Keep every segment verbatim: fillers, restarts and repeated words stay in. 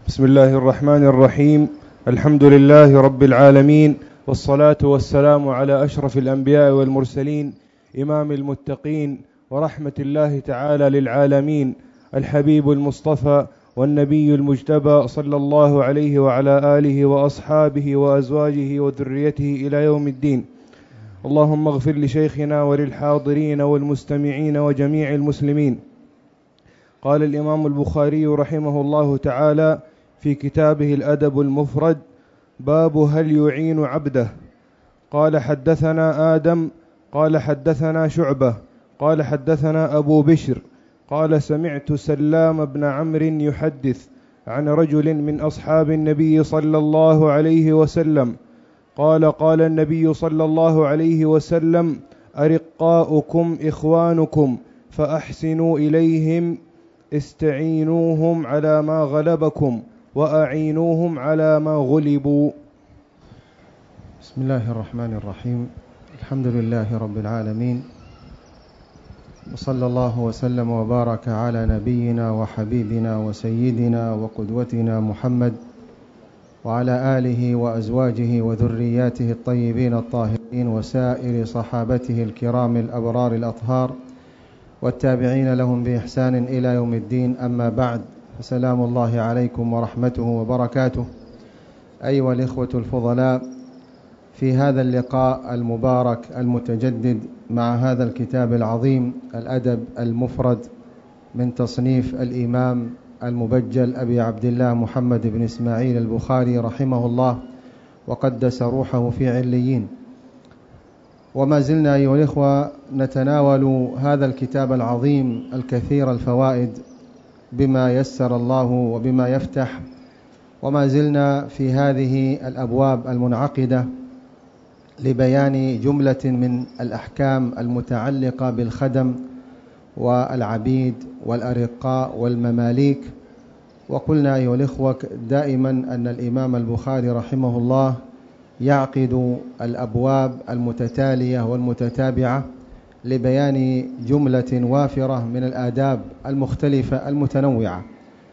بسم الله الرحمن الرحيم. الحمد لله رب العالمين، والصلاة والسلام على أشرف الأنبياء والمرسلين، إمام المتقين ورحمة الله تعالى للعالمين، الحبيب المصطفى والنبي المجتبى، صلى الله عليه وعلى آله وأصحابه وأزواجه وذريته إلى يوم الدين. اللهم اغفر لشيخنا وللحاضرين والمستمعين وجميع المسلمين. قال الإمام البخاري رحمه الله تعالى في كتابه الأدب المفرد: باب هل يعين عبده. قال حدثنا آدم قال حدثنا شعبة قال حدثنا أبو بشر قال سمعت سلام بن عمرو يحدث عن رجل من أصحاب النبي صلى الله عليه وسلم قال: قال النبي صلى الله عليه وسلم: أرقاؤكم إخوانكم فأحسنوا إليهم، استعينوهم على ما غلبكم وأعينوهم على ما غلبوا. بسم الله الرحمن الرحيم. الحمد لله رب العالمين، وصلى الله وسلم وبارك على نبينا وحبيبنا وسيدنا وقدوتنا محمد وعلى آله وأزواجه وذرياته الطيبين الطاهرين وسائر صحابته الكرام الأبرار الأطهار والتابعين لهم بإحسان إلى يوم الدين. أما بعد، فسلام الله عليكم ورحمته وبركاته. أيها الإخوة الفضلاء، في هذا اللقاء المبارك المتجدد مع هذا الكتاب العظيم الأدب المفرد من تصنيف الإمام المبجل أبي عبد الله محمد بن إسماعيل البخاري رحمه الله وقدس روحه في عليين، وما زلنا أيها الإخوة نتناول هذا الكتاب العظيم الكثير الفوائد بما يسر الله وبما يفتح، وما زلنا في هذه الأبواب المنعقدة لبيان جملة من الأحكام المتعلقة بالخدم والعبيد والأرقاء والمماليك. وقلنا أيها الإخوة دائما أن الإمام البخاري رحمه الله يعقد الأبواب المتتالية والمتتابعة لبيان جملة وافرة من الآداب المختلفة المتنوعة.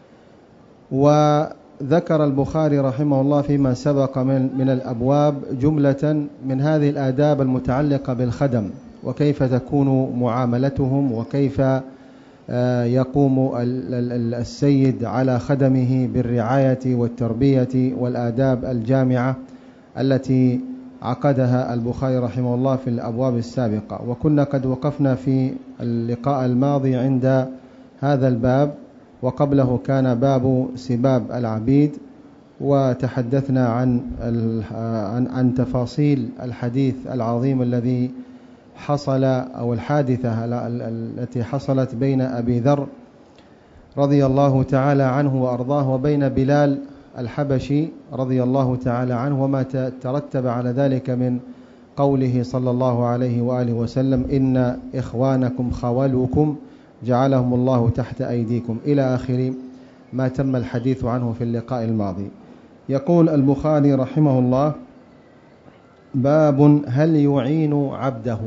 وذكر البخاري رحمه الله فيما سبق من, من الأبواب جملة من هذه الآداب المتعلقة بالخدم، وكيف تكون معاملتهم، وكيف يقوم السيد على خدمه بالرعاية والتربية والآداب الجامعة التي عقدها البخاري رحمه الله في الأبواب السابقة. وكنا قد وقفنا في اللقاء الماضي عند هذا الباب، وقبله كان باب سباب العبيد، وتحدثنا عن عن, عن تفاصيل الحديث العظيم الذي حصل أو الحادثة التي حصلت بين أبي ذر رضي الله تعالى عنه وأرضاه وبين بلال الحبشي رضي الله تعالى عنه، وما ترتب على ذلك من قوله صلى الله عليه وآله وسلم: إن إخوانكم خولوكم جعلهم الله تحت أيديكم، إلى آخر ما تم الحديث عنه في اللقاء الماضي. يقول البخاري رحمه الله: باب هل يعين عبده.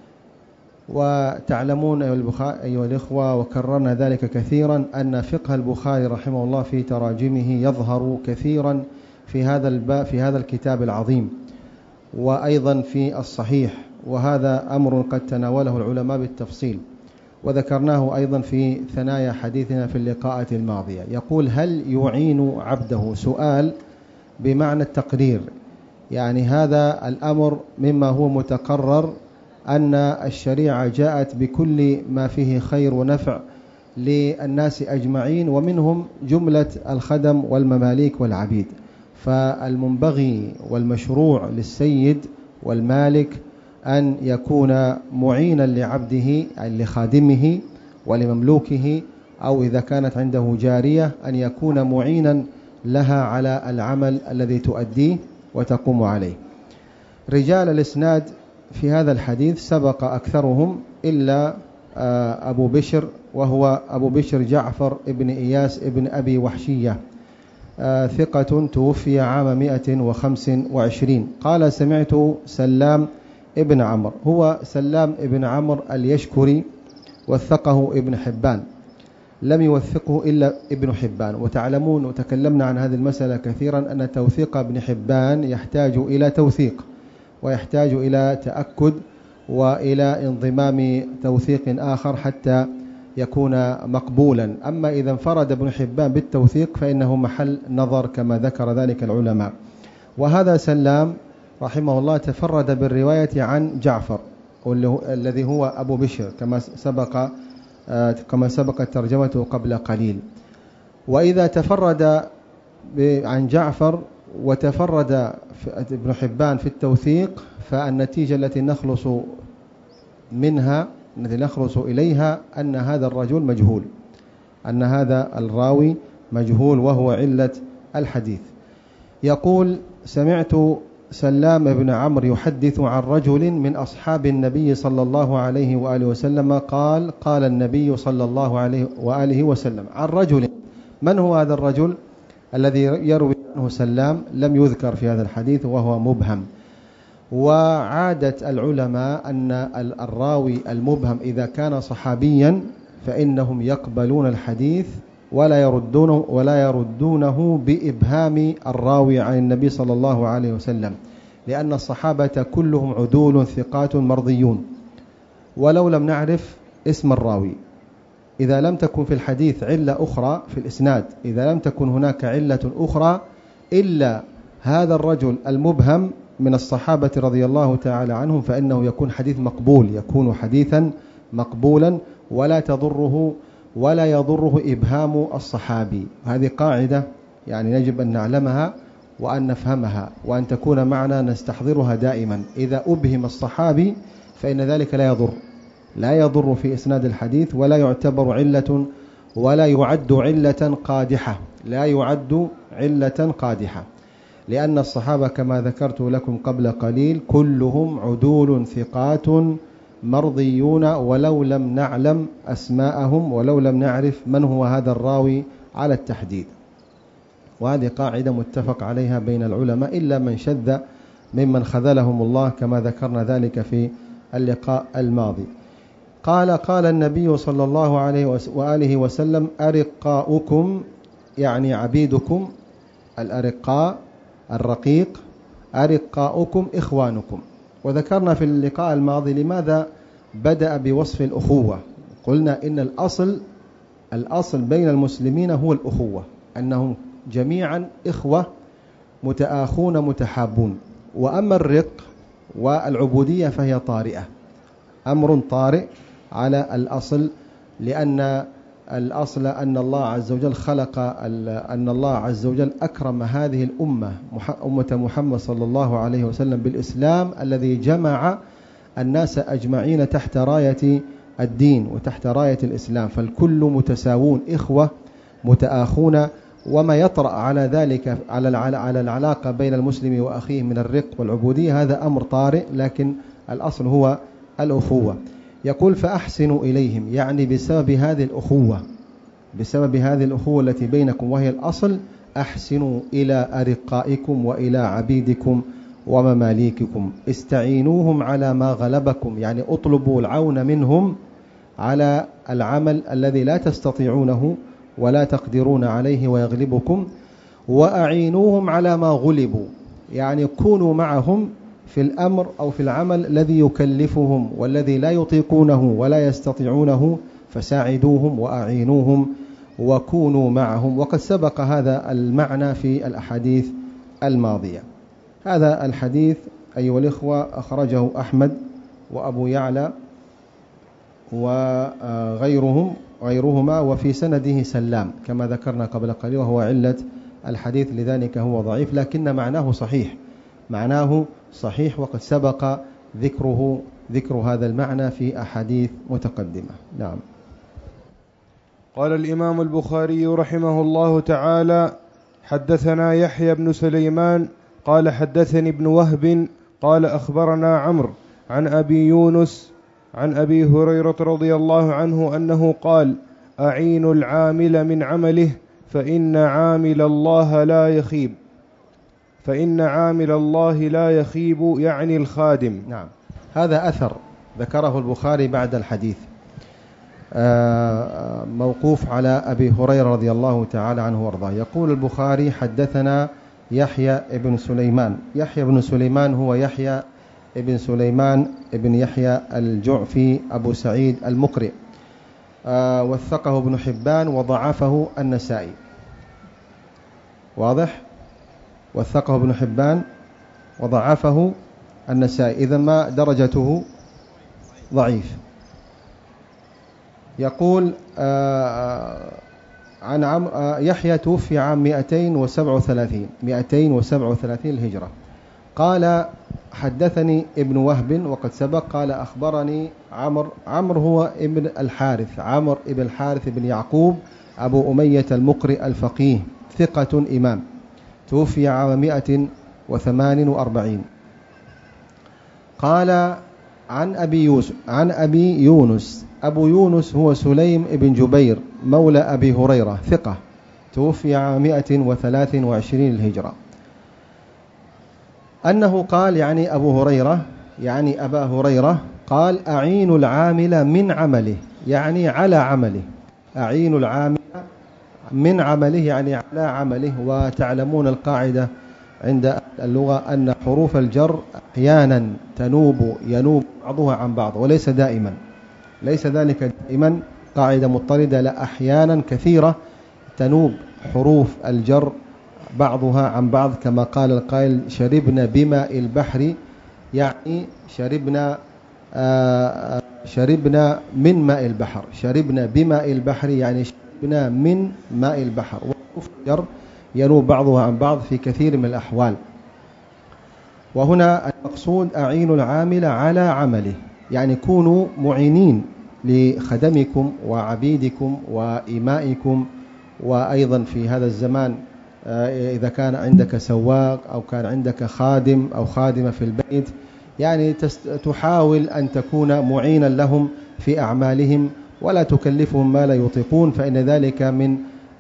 وتعلمون أيها الإخوة، وكررنا ذلك كثيرا، أن فقه البخاري رحمه الله في تراجمه يظهر كثيرا في هذا الباب في هذا الكتاب العظيم، وأيضا في الصحيح، وهذا أمر قد تناوله العلماء بالتفصيل، وذكرناه أيضا في ثنايا حديثنا في اللقاءات الماضية. يقول: هل يعين عبده؟ سؤال بمعنى التقرير، يعني هذا الأمر مما هو متقرر أن الشريعة جاءت بكل ما فيه خير ونفع للناس أجمعين، ومنهم جملة الخدم والمماليك والعبيد. فالمنبغي والمشروع للسيد والمالك أن يكون معينا لعبده أي لخادمه ولمملوكه، أو إذا كانت عنده جارية أن يكون معينا لها على العمل الذي تؤديه وتقوم عليه. رجال الإسناد في هذا الحديث سبق أكثرهم إلا أبو بشر، وهو أبو بشر جعفر ابن إياس ابن أبي وحشية، ثقة توفي عام مئة وخمس وعشرين. قال: سمعت سلام ابن عمرو. هو سلام ابن عمرو اليشكري، وثقه ابن حبان. لم يوثقه إلا ابن حبان. وتعلمون وتكلمنا عن هذه المسألة كثيرا أن توثيق ابن حبان يحتاج إلى توثيق ويحتاج إلى تأكد وإلى انضمام توثيق آخر حتى يكون مقبولا. أما إذا انفرد ابن حبان بالتوثيق فإنه محل نظر كما ذكر ذلك العلماء. وهذا سلام رحمه الله تفرد بالرواية عن جعفر الذي هو أبو بشر كما سبق كما سبقت ترجمته قبل قليل. وإذا تفرد عن جعفر وتفرد ابن حبان في التوثيق فالنتيجة التي نخلص منها التي نخلص إليها أن هذا الرجل مجهول، أن هذا الراوي مجهول وهو علة الحديث. يقول: سمعت سلام بن عمرو يحدث عن رجل من أصحاب النبي صلى الله عليه وآله وسلم قال: قال النبي صلى الله عليه وآله وسلم. عن رجل، من هو هذا الرجل الذي يروي عنه سلام؟ لم يذكر في هذا الحديث وهو مبهم. وعادة العلماء أن الراوي المبهم إذا كان صحابيا فإنهم يقبلون الحديث ولا يردونه ولا يردونه بإبهام الراوي عن النبي صلى الله عليه وسلم، لأن الصحابة كلهم عدول ثقات مرضيون. ولو لم نعرف اسم الراوي، إذا لم تكن في الحديث علة أخرى في الإسناد، إذا لم تكن هناك علة أخرى إلا هذا الرجل المبهم من الصحابة رضي الله تعالى عنهم، فإنه يكون حديث مقبول، يكون حديثا مقبولا ولا تضره ولا يضره إبهام الصحابي. هذه قاعدة يعني يجب أن نعلمها وأن نفهمها وأن تكون معنا نستحضرها دائما. إذا أبهم الصحابي فإن ذلك لا يضر لا يضر في إسناد الحديث، ولا يعتبر علة ولا يعد علة قادحة لا يعد علة قادحة لأن الصحابة كما ذكرت لكم قبل قليل كلهم عدول ثقات مرضيون، ولو لم نعلم أسماءهم ولو لم نعرف من هو هذا الراوي على التحديد. وهذه قاعدة متفق عليها بين العلماء إلا من شذ ممن خذلهم الله كما ذكرنا ذلك في اللقاء الماضي. قال: قال النبي صلى الله عليه وآله وسلم: أرقاؤكم يعني عبيدكم، الأرقاء الرقيق، أرقاؤكم إخوانكم. وذكرنا في اللقاء الماضي لماذا بدأ بوصف الأخوة. قلنا إن الأصل الأصل بين المسلمين هو الأخوة، أنهم جميعا إخوة متآخون متحابون. وأما الرق والعبودية فهي طارئة، أمر طارئ على الأصل، لأن الأصل أن الله عز وجل خلق أن الله عز وجل أكرم هذه الأمة أمة محمد صلى الله عليه وسلم بالإسلام الذي جمع الناس أجمعين تحت راية الدين وتحت راية الإسلام، فالكل متساوون إخوة متآخون. وما يطرأ على ذلك على على العلاقة بين المسلم وأخيه من الرق والعبودية هذا أمر طارئ، لكن الأصل هو الأخوة. يقول: فأحسنوا إليهم، يعني بسبب هذه الأخوة بسبب هذه الأخوة التي بينكم وهي الأصل، أحسنوا إلى أرقائكم وإلى عبيدكم ومماليككم، استعينوهم على ما غلبكم، يعني اطلبوا العون منهم على العمل الذي لا تستطيعونه ولا تقدرون عليه ويغلبكم، وأعينوهم على ما غلبوا، يعني كونوا معهم في الأمر أو في العمل الذي يكلفهم والذي لا يطيقونه ولا يستطيعونه، فساعدوهم وأعينوهم وكونوا معهم. وقد سبق هذا المعنى في الأحاديث الماضية. هذا الحديث أيها الإخوة أخرجه أحمد وأبو يعلى وغيرهم غيرهما، وفي سنده سلام كما ذكرنا قبل قليل، وهو علة الحديث لذلك هو ضعيف، لكن معناه صحيح معناه صحيح وقد سبق ذكره ذكر هذا المعنى في أحاديث متقدمة. نعم. قال الإمام البخاري رحمه الله تعالى: حدثنا يحيى بن سليمان قال حدثني ابن وهب قال أخبرنا عمرو عن أبي يونس عن أبي هريرة رضي الله عنه أنه قال: أعين العامل من عمله فإن عامل الله لا يخيب فإن عامل الله لا يخيب يعني الخادم. نعم. هذا أثر ذكره البخاري بعد الحديث. موقوف على أبي هريرة رضي الله تعالى عنه وارضاه. يقول البخاري: حدثنا يحيى بن سليمان. يحيى بن سليمان هو يحيى ابن سليمان ابن يحيى الجعفي أبو سعيد المقرئ، آه وثقه ابن حبان وضعفه النسائي. واضح؟ وثقه ابن حبان وضعفه النسائي، إذا ما درجته ضعيف. يقول آه عن عم آه يحيى توفي عام مئتين وسبعة وثلاثين الهجرة. قال: حدثني ابن وهب وقد سبق. قال: أخبرني عمرو. عمرو هو ابن الحارث، عمرو ابن الحارث بن يعقوب أبو أمية المقرئ الفقيه، ثقة إمام، توفي عام مئة وثمان وأربعين. قال: عن أبي يوسف عن أبي يونس. أبو يونس هو سليم ابن جبير مولى أبي هريرة، ثقة، توفي عام مئة وثلاث وعشرين الهجرة. أنه قال، يعني أبو هريرة، يعني أبا هريرة قال: أعين العامل من عمله، يعني على عمله. أعين العامل من عمله يعني على عمله. وتعلمون القاعدة عند اللغة أن حروف الجر أحيانا تنوب ينوب بعضها عن بعض، وليس دائما، ليس ذلك دائما، قاعدة مضطردة، لا، أحيانا كثيرة تنوب حروف الجر بعضها عن بعض، كما قال القائل: شربنا بماء البحر، يعني شربنا آه شربنا من ماء البحر. شربنا بماء البحر يعني شربنا من ماء البحر. وحروف الجر ينوب بعضها عن بعض في كثير من الأحوال. وهنا المقصود أعين العامل على عمله، يعني كونوا معينين لخدمكم وعبيدكم وإمائكم. وأيضا في هذا الزمان إذا كان عندك سواق أو كان عندك خادم أو خادمة في البيت، يعني تحاول أن تكون معينا لهم في أعمالهم ولا تكلفهم ما لا يطيقون، فإن ذلك من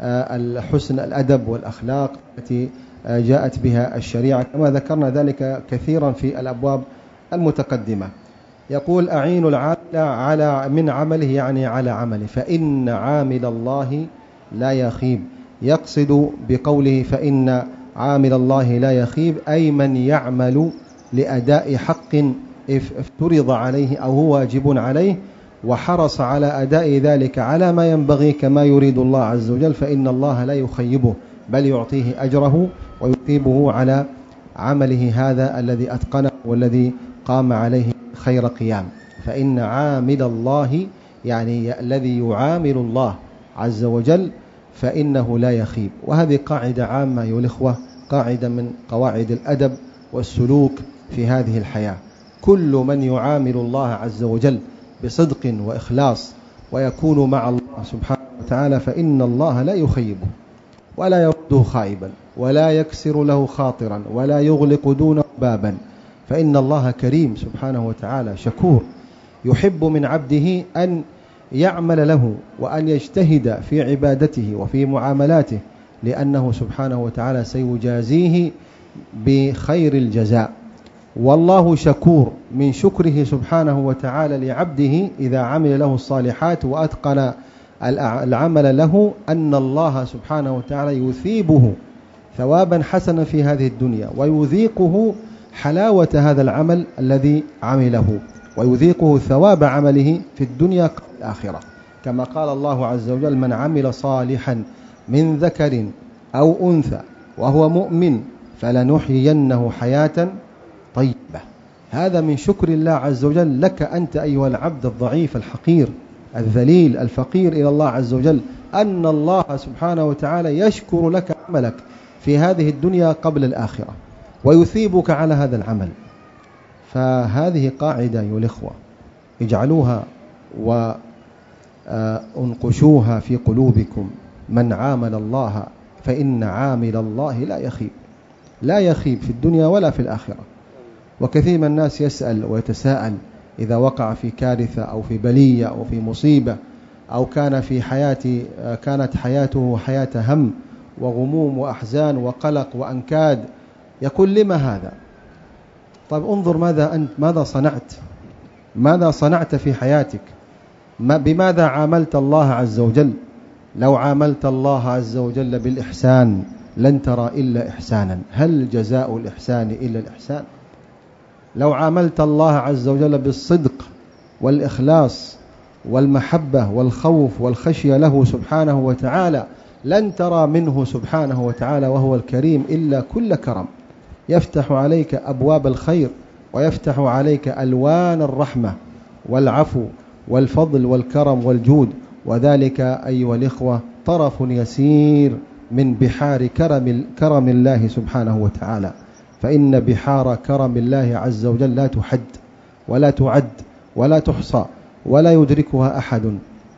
الحسن الأدب والأخلاق التي جاءت بها الشريعة، كما ذكرنا ذلك كثيرا في الأبواب المتقدمة. يقول: أعين العامل على من عمله، يعني على عمله، فإن عامل الله لا يخيب. يقصد بقوله فإن عامل الله لا يخيب أي من يعمل لأداء حق افترض عليه أو هو واجب عليه، وحرص على أداء ذلك على ما ينبغي كما يريد الله عز وجل، فإن الله لا يخيبه، بل يعطيه أجره ويثيبه على عمله هذا الذي أتقنه والذي قام عليه خير قيام. فإن عامل الله يعني الذي يعامل الله عز وجل فإنه لا يخيب. وهذه قاعدة عامة أيها الإخوة، قاعدة من قواعد الأدب والسلوك في هذه الحياة. كل من يعامل الله عز وجل بصدق وإخلاص ويكون مع الله سبحانه وتعالى فإن الله لا يخيبه ولا يرده خائبا ولا يكسر له خاطرا ولا يغلق دونه بابا، فإن الله كريم سبحانه وتعالى شكور، يحب من عبده أن يعمل له وأن يجتهد في عبادته وفي معاملاته، لأنه سبحانه وتعالى سيجازيه بخير الجزاء. والله شكور، من شكره سبحانه وتعالى لعبده إذا عمل له الصالحات وأتقن العمل له أن الله سبحانه وتعالى يثيبه ثوابا حسنا في هذه الدنيا، ويذيقه حلاوة هذا العمل الذي عمله، ويذيقه ثواب عمله في الدنيا قبل الآخرة، كما قال الله عز وجل: من عمل صالحا من ذكر أو أنثى وهو مؤمن فلنحيينه حياة طيبة. هذا من شكر الله عز وجل لك أنت أيها العبد الضعيف الحقير الذليل الفقير إلى الله عز وجل، أن الله سبحانه وتعالى يشكر لك عملك في هذه الدنيا قبل الآخرة ويثيبك على هذا العمل. فهذه قاعدة أيها الإخوة اجعلوها وانقشوها في قلوبكم: من عامل الله فإن عامل الله لا يخيب، لا يخيب في الدنيا ولا في الآخرة. وكثير من الناس يسأل ويتساءل إذا وقع في كارثة أو في بلية أو في مصيبة أو كان في حياتي كانت حياته حياة هم وغموم وأحزان وقلق وأنكاد، يقول: لما هذا؟ طيب انظر ماذا أنت ماذا صنعت ماذا صنعت في حياتك. ما بماذا عاملت الله عز وجل؟ لو عاملت الله عز وجل بالإحسان لن ترى إلا إحسانا. هل جزاء الإحسان إلا الإحسان؟ لو عاملت الله عز وجل بالصدق والإخلاص والمحبة والخوف والخشية له سبحانه وتعالى لن ترى منه سبحانه وتعالى وهو الكريم إلا كل كرم، يفتح عليك أبواب الخير ويفتح عليك ألوان الرحمة والعفو والفضل والكرم والجود، وذلك أيها الإخوة طرف يسير من بحار كرم, كرم الله سبحانه وتعالى. فإن بحار كرم الله عز وجل لا تحد ولا تعد ولا تحصى ولا يدركها أحد،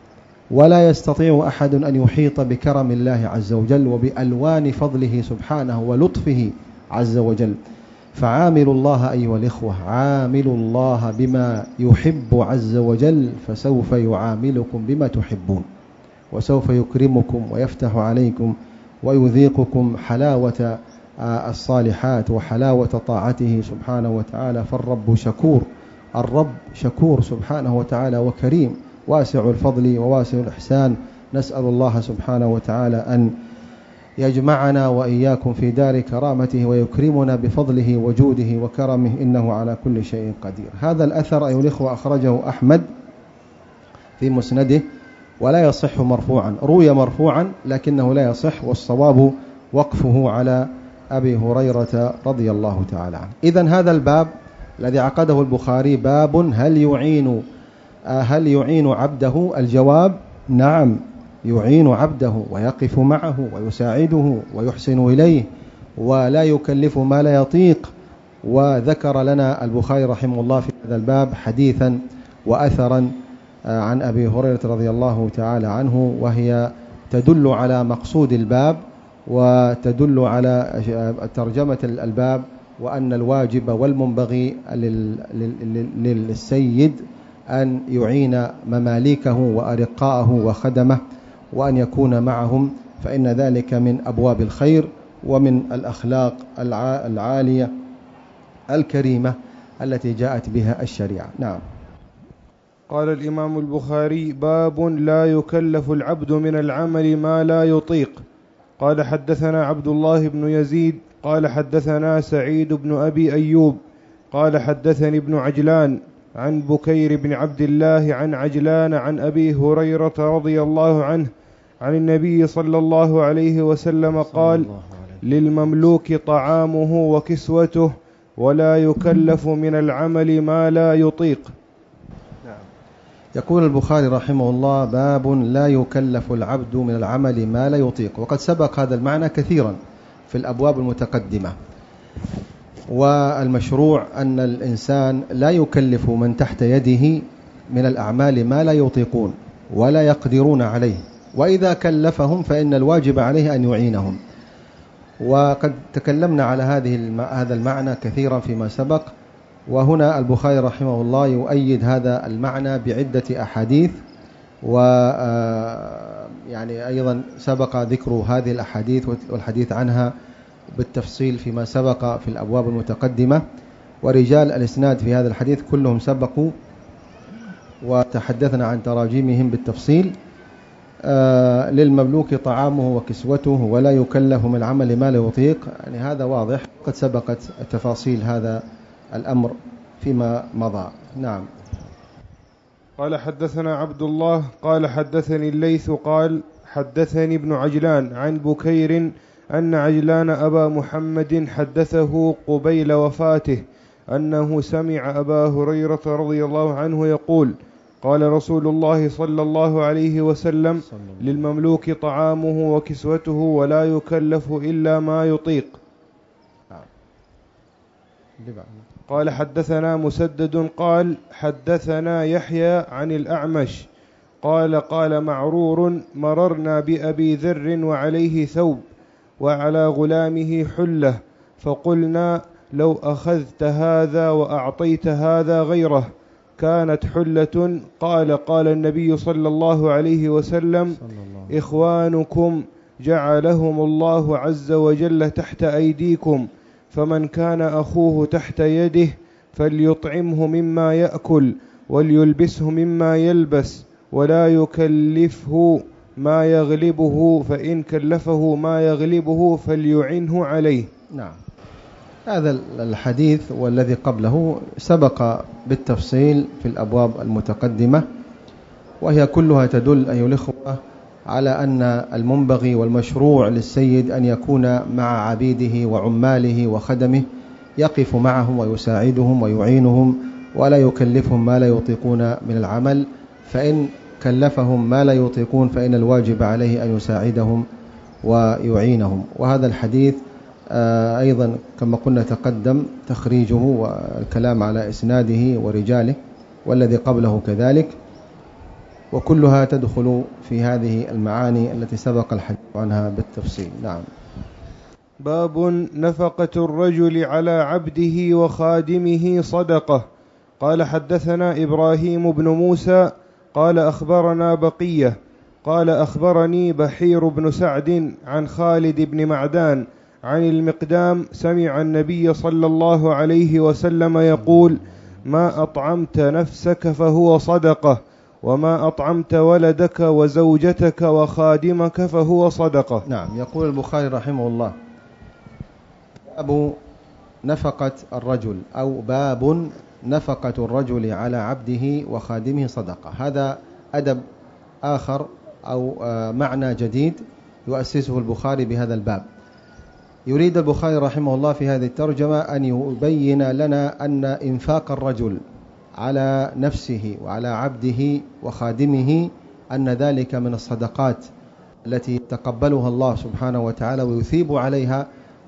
ولا يستطيع أحد أن يحيط بكرم الله عز وجل وبألوان فضله سبحانه ولطفه عز وجل. فعاملوا الله أيها الإخوة، عاملوا الله بما يحب عز وجل، فسوف يعاملكم بما تحبون، وسوف يكرمكم ويفتح عليكم ويذيقكم حلاوة الصالحات وحلاوة طاعته سبحانه وتعالى. فالرب شكور، الرب شكور سبحانه وتعالى وكريم واسع الفضل وواسع الإحسان. نسأل الله سبحانه وتعالى أن يجمعنا وإياكم في دار كرامته ويكرمنا بفضله وجوده وكرمه، إنه على كل شيء قدير. هذا الأثر أيها الإخوة أخرجه أحمد في مسنده ولا يصح مرفوعا، روي مرفوعا لكنه لا يصح، والصواب وقفه على أبي هريرة رضي الله تعالى عنه. إذن هذا الباب الذي عقده البخاري باب هل يعين هل يعين عبده؟ الجواب نعم، يعين عبده ويقف معه ويساعده ويحسن إليه ولا يكلف ما لا يطيق. وذكر لنا البخاري رحمه الله في هذا الباب حديثا وأثرا عن أبي هريرة رضي الله تعالى عنه، وهي تدل على مقصود الباب وتدل على ترجمة الباب، وأن الواجب والمنبغي للسيد أن يعين مماليكه وأرقاءه وخدمه وأن يكون معهم، فإن ذلك من أبواب الخير ومن الأخلاق العالية الكريمة التي جاءت بها الشريعة. نعم. قال الإمام البخاري: باب لا يكلف العبد من العمل ما لا يطيق. قال: حدثنا عبد الله بن يزيد قال حدثنا سعيد بن أبي أيوب قال حدثني ابن عجلان عن بكير بن عبد الله عن عجلان عن أبي هريرة رضي الله عنه عن النبي صلى الله عليه وسلم قال: للمملوك طعامه وكسوته ولا يكلف من العمل ما لا يطيق. يقول البخاري رحمه الله: باب لا يكلف العبد من العمل ما لا يطيق. وقد سبق هذا المعنى كثيرا في الأبواب المتقدمة. والمشروع أن الإنسان لا يكلف من تحت يده من الأعمال ما لا يطيقون ولا يقدرون عليه، وإذا كلفهم فإن الواجب عليه أن يعينهم. وقد تكلمنا على هذه هذا المعنى كثيرا فيما سبق، وهنا البخاري رحمه الله يؤيد هذا المعنى بعدة أحاديث، و يعني أيضا سبق ذكر هذه الأحاديث والحديث عنها بالتفصيل فيما سبق في الأبواب المتقدمة. ورجال الإسناد في هذا الحديث كلهم سبقوا وتحدثنا عن تراجمهم بالتفصيل. آه للمملوك طعامه وكسوته ولا يكلف من العمل ما لا يطيق، يعني هذا واضح، قد سبقت تفاصيل هذا الأمر فيما مضى. نعم. قال: حدثنا عبد الله قال حدثني الليث قال حدثني ابن عجلان عن بكير أن عجلان أبا محمد حدثه قبيل وفاته أنه سمع أبا هريرة رضي الله عنه يقول: قال رسول الله صلى الله عليه وسلم: للمملوك طعامه وكسوته ولا يكلف إلا ما يطيق. قال: حدثنا مسدد قال حدثنا يحيى عن الأعمش قال: قال معرور: مررنا بأبي ذر وعليه ثوب وعلى غلامه حلة، فقلنا: لو أخذت هذا وأعطيت هذا غيره كانت حلة. قال: قال النبي صلى الله عليه وسلم: إخوانكم جعلهم الله عز وجل تحت أيديكم، فمن كان أخوه تحت يده فليطعمه مما يأكل وليلبسه مما يلبس ولا يكلفه ما يغلبه، فإن كلفه ما يغلبه فليعنه عليه. نعم. هذا الحديث والذي قبله سبق بالتفصيل في الأبواب المتقدمة، وهي كلها تدل أيها الإخوة على أن المنبغي والمشروع للسيد أن يكون مع عبيده وعماله وخدمه، يقف معهم ويساعدهم ويعينهم، ولا يكلفهم ما لا يطيقون من العمل، فإن كلفهم ما لا يطيقون فإن الواجب عليه أن يساعدهم ويعينهم. وهذا الحديث أيضا كما قلنا تقدم تخريجه والكلام على إسناده ورجاله، والذي قبله كذلك، وكلها تدخل في هذه المعاني التي سبق الحديث عنها بالتفصيل. نعم. باب نفقة الرجل على عبده وخادمه صدقة. قال حدثنا إبراهيم بن موسى قال أخبرنا بقية قال أخبرني بحير بن سعد عن خالد بن معدان عن المقدام سمع النبي صلى الله عليه وسلم يقول: ما أطعمت نفسك فهو صدقة، وما أطعمت ولدك وزوجتك وخادمك فهو صدقة. نعم. يقول البخاري رحمه الله: باب نفقة الرجل، أو باب نفقة الرجل على عبده وخادمه صدقة. هذا أدب آخر أو معنى جديد يؤسسه البخاري بهذا الباب. يريد البخاري رحمه الله في هذه الترجمة أن يبين لنا أن إنفاق الرجل على نفسه وعلى عبده وخادمه أن ذلك من الصدقات التي يتقبلها الله سبحانه وتعالى ويثيب عليها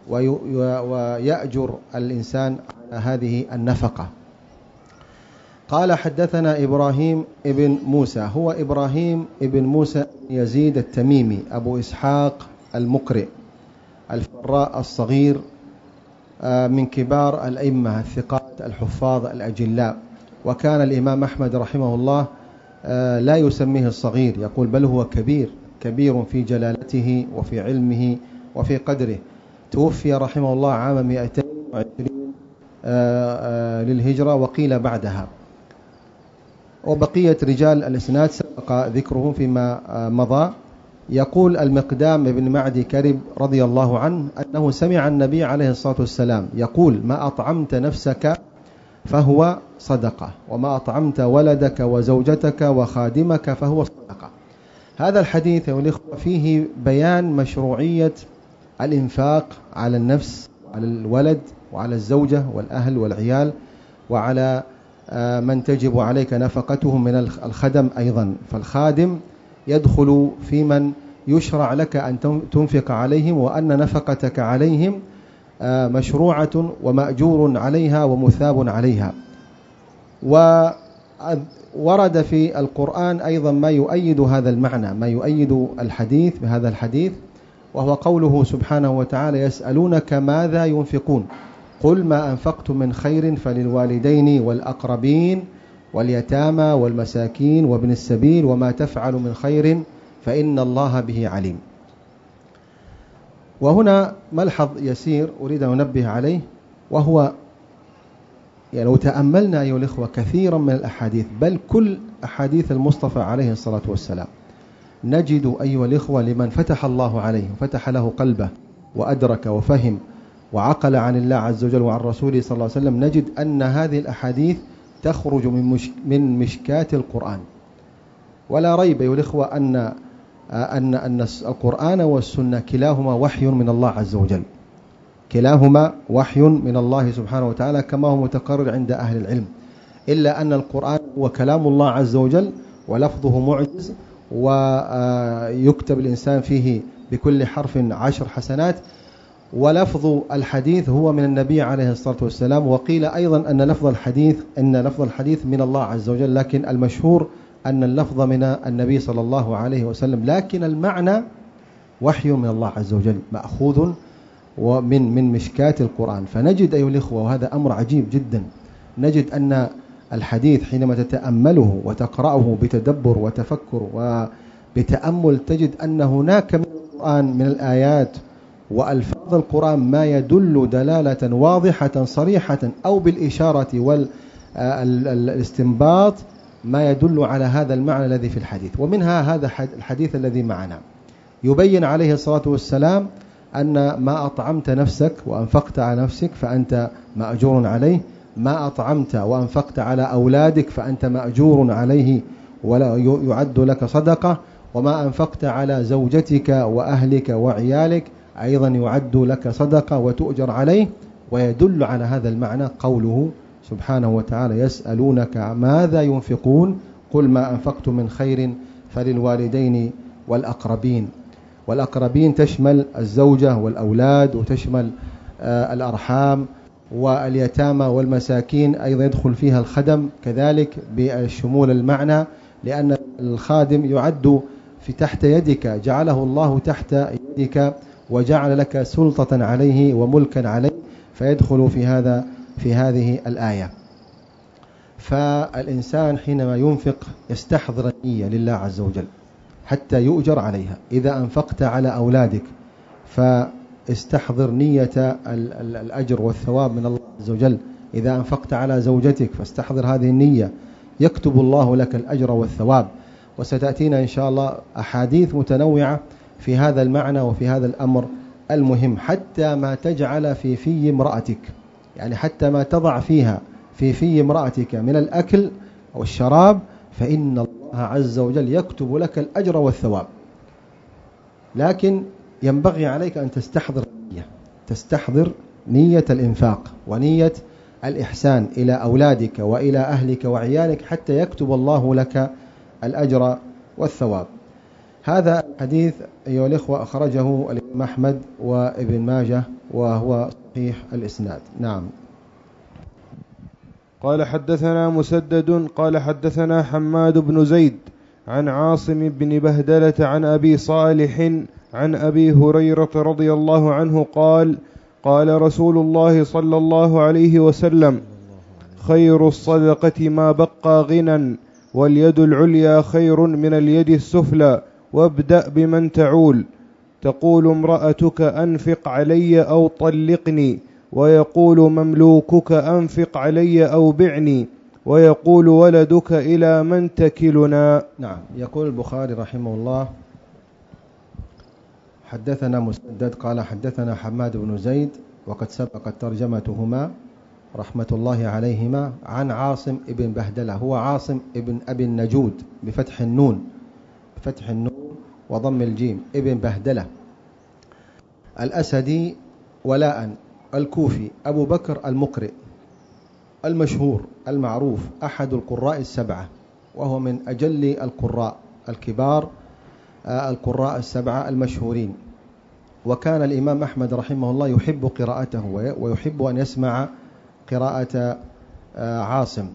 ويأجر الإنسان على هذه النفقة. قال حدثنا إبراهيم ابن موسى، هو إبراهيم ابن موسى يزيد التميمي أبو إسحاق المقرئ الفراء الصغير، من كبار الأئمة الثقات الحفاظ الأجلاء، وكان الإمام أحمد رحمه الله لا يسميه الصغير، يقول بل هو كبير كبير في جلالته وفي علمه وفي قدره. توفي رحمه الله عام مئتين وعشرين للهجرة وقيل بعدها. وبقية رجال الإسناد سبق ذكرهم فيما مضى. يقول المقدام بن معدي كرب رضي الله عنه أنه سمع النبي عليه الصلاة والسلام يقول: ما أطعمت نفسك فهو صدقة، وما أطعمت ولدك وزوجتك وخادمك فهو صدقة. هذا الحديث يا الإخوة فيه بيان مشروعية الإنفاق على النفس وعلى الولد وعلى الزوجة والأهل والعيال، وعلى من تجب عليك نفقتهم من الخدم أيضا. فالخادم يدخل في من يشرع لك أن تنفق عليهم، وأن نفقتك عليهم مشروعة ومأجور عليها ومثاب عليها. وورد في القرآن أيضا ما يؤيد هذا المعنى، ما يؤيد الحديث بهذا الحديث، وهو قوله سبحانه وتعالى: يسألونك ماذا ينفقون قل ما أنفقتم من خير فللوالدين والأقربين واليتامى والمساكين وابن السبيل وما تفعل من خير فإن الله به عليم. وهنا ملحظ يسير أريد أن أنبه عليه، وهو يعني لو تأملنا أيها الإخوة كثيرا من الأحاديث، بل كل أحاديث المصطفى عليه الصلاة والسلام، نجد أيها الإخوة لمن فتح الله عليه وفتح له قلبه وأدرك وفهم وعقل عن الله عز وجل وعن رسوله صلى الله عليه وسلم، نجد أن هذه الأحاديث تخرج من مش من مشكات القرآن. ولا ريب أيها الإخوة أن أن أن القرآن والسنة كلاهما وحي من الله عز وجل، كلاهما وحي من الله سبحانه وتعالى كما هو متقرر عند أهل العلم، إلا أن القرآن هو كلام الله عز وجل ولفظه معجز، ويكتب الإنسان فيه بكل حرف عشر حسنات، ولفظ الحديث هو من النبي عليه الصلاة والسلام. وقيل أيضا أن لفظ الحديث أن لفظ الحديث من الله عز وجل، لكن المشهور أن اللفظ من النبي صلى الله عليه وسلم، لكن المعنى وحي من الله عز وجل مأخوذ ومن من مشكات القرآن. فنجد أيها الإخوة، وهذا أمر عجيب جدا، نجد أن الحديث حينما تتأمله وتقرأه بتدبر وتفكر وبتأمل، تجد أن هناك من القرآن من الآيات وألفاظ القرآن ما يدل دلالة واضحة صريحة أو بالإشارة والاستنباط ما يدل على هذا المعنى الذي في الحديث. ومنها هذا الحديث الذي معنا يبين عليه الصلاة والسلام أن ما أطعمت نفسك وأنفقت على نفسك فأنت مأجور عليه، ما أطعمت وأنفقت على أولادك فأنت مأجور عليه ولا يعد لك صدقة، وما أنفقت على زوجتك وأهلك وعيالك أيضا يعد لك صدقة وتؤجر عليه. ويدل على هذا المعنى قوله سبحانه وتعالى: يسألونك ماذا ينفقون قل ما أنفقتم من خير فللوالدين والأقربين. والأقربين تشمل الزوجة والأولاد، وتشمل آه الأرحام واليتامى والمساكين، أيضا يدخل فيها الخدم كذلك بشمول المعنى، لأن الخادم يعد في تحت يدك، جعله الله تحت يدك وجعل لك سلطة عليه وملكا عليه، فيدخل في هذا في هذه الآية. فالإنسان حينما ينفق يستحضر النية لله عز وجل حتى يؤجر عليها. إذا أنفقت على أولادك فاستحضر نية الأجر والثواب من الله عز وجل. إذا أنفقت على زوجتك فاستحضر هذه النية، يكتب الله لك الأجر والثواب. وستأتينا إن شاء الله أحاديث متنوعة في هذا المعنى وفي هذا الأمر المهم، حتى ما تجعل في في امرأتك، يعني حتى ما تضع فيها في في امرأتك من الأكل والشراب فإن الله عز وجل يكتب لك الأجر والثواب. لكن ينبغي عليك أن تستحضر نية، تستحضر نية الإنفاق ونية الإحسان إلى أولادك وإلى أهلك وعيالك حتى يكتب الله لك الأجر والثواب. هذا الحديث أيها الإخوة أخرجه الإمام أحمد وابن ماجه وهو صحيح الإسناد. نعم. قال حدثنا مسدد قال حدثنا حماد بن زيد عن عاصم بن بهدلة عن أبي صالح عن أبي هريرة رضي الله عنه قال: قال رسول الله صلى الله عليه وسلم: خير الصدقة ما بقى غنى، واليد العليا خير من اليد السفلى، وابدأ بمن تعول. تقول امرأتك: أنفق علي أو طلقني، ويقول مملوكك: أنفق علي أو بعني، ويقول ولدك: إلى من تكلنا. نعم. يقول البخاري رحمه الله: حدثنا مسدد قال حدثنا حماد بن زيد، وقد سبقت ترجمتهما رحمة الله عليهما، عن عاصم ابن بهدلة، هو عاصم ابن أبي النجود بفتح النون بفتح النون وضم الجيم، ابن بهدلة الأسدي ولاء، الكوفي، أبو بكر المقرئ المشهور المعروف، أحد القراء السبعة، وهو من أجل القراء الكبار القراء السبعة المشهورين. وكان الإمام أحمد رحمه الله يحب قراءته ويحب أن يسمع قراءة عاصم.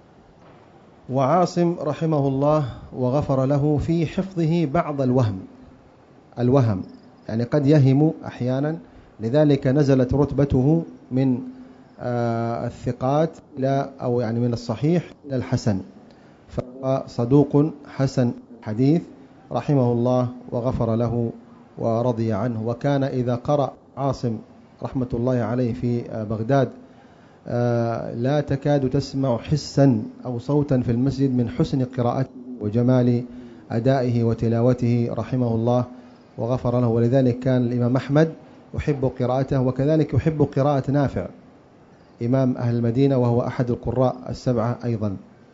وعاصم رحمه الله وغفر له في حفظه بعض الوهم الوهم يعني قد يهم أحيانا، لذلك نزلت رتبته من الثقات إلى أو يعني من الصحيح إلى الحسن، فهو صدوق حسن حديث رحمه الله وغفر له ورضي عنه. وكان إذا قرأ عاصم رحمة الله عليه في بغداد لا تكاد تسمع حسا أو صوتا في المسجد من حسن قراءته وجمال أدائه وتلاوته رحمه الله وغفر له. ولذلك كان الإمام أحمد يحب قراءته، وكذلك يحب قراءة نافع إمام أهل المدينة وهو أحد القراء السبعة أيضا.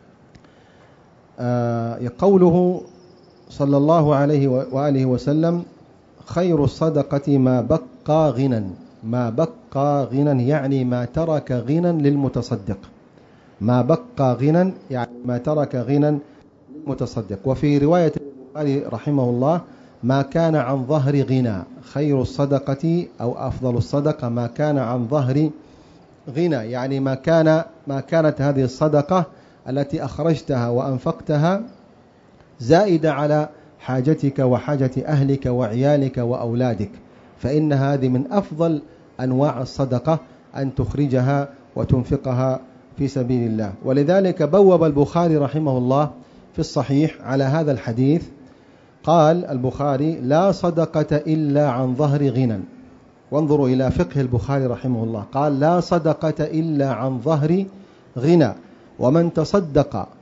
قوله صلى الله عليه وآله وسلم: خير الصدقة ما بقى غنى، ما بقى غنى يعني ما ترك غنى للمتصدق، ما بقى غنى يعني ما ترك غنى للمتصدق. وفي رواية البخاري رحمه الله: ما كان عن ظهر غنى، خير الصدقة أو أفضل الصدقة ما كان عن ظهر غنى، يعني ما كان ما كانت هذه الصدقة التي أخرجتها وأنفقتها زائدة على حاجتك وحاجة أهلك وعيالك وأولادك، فإن هذه من أفضل أنواع الصدقة أن تخرجها وتنفقها في سبيل الله. ولذلك بوب البخاري رحمه الله في الصحيح على هذا الحديث، قال البخاري: لا صدقة إلا عن ظهر غنى. وانظروا إلى فقه البخاري رحمه الله، قال: لا صدقة إلا عن ظهر غنى، ومن تصدق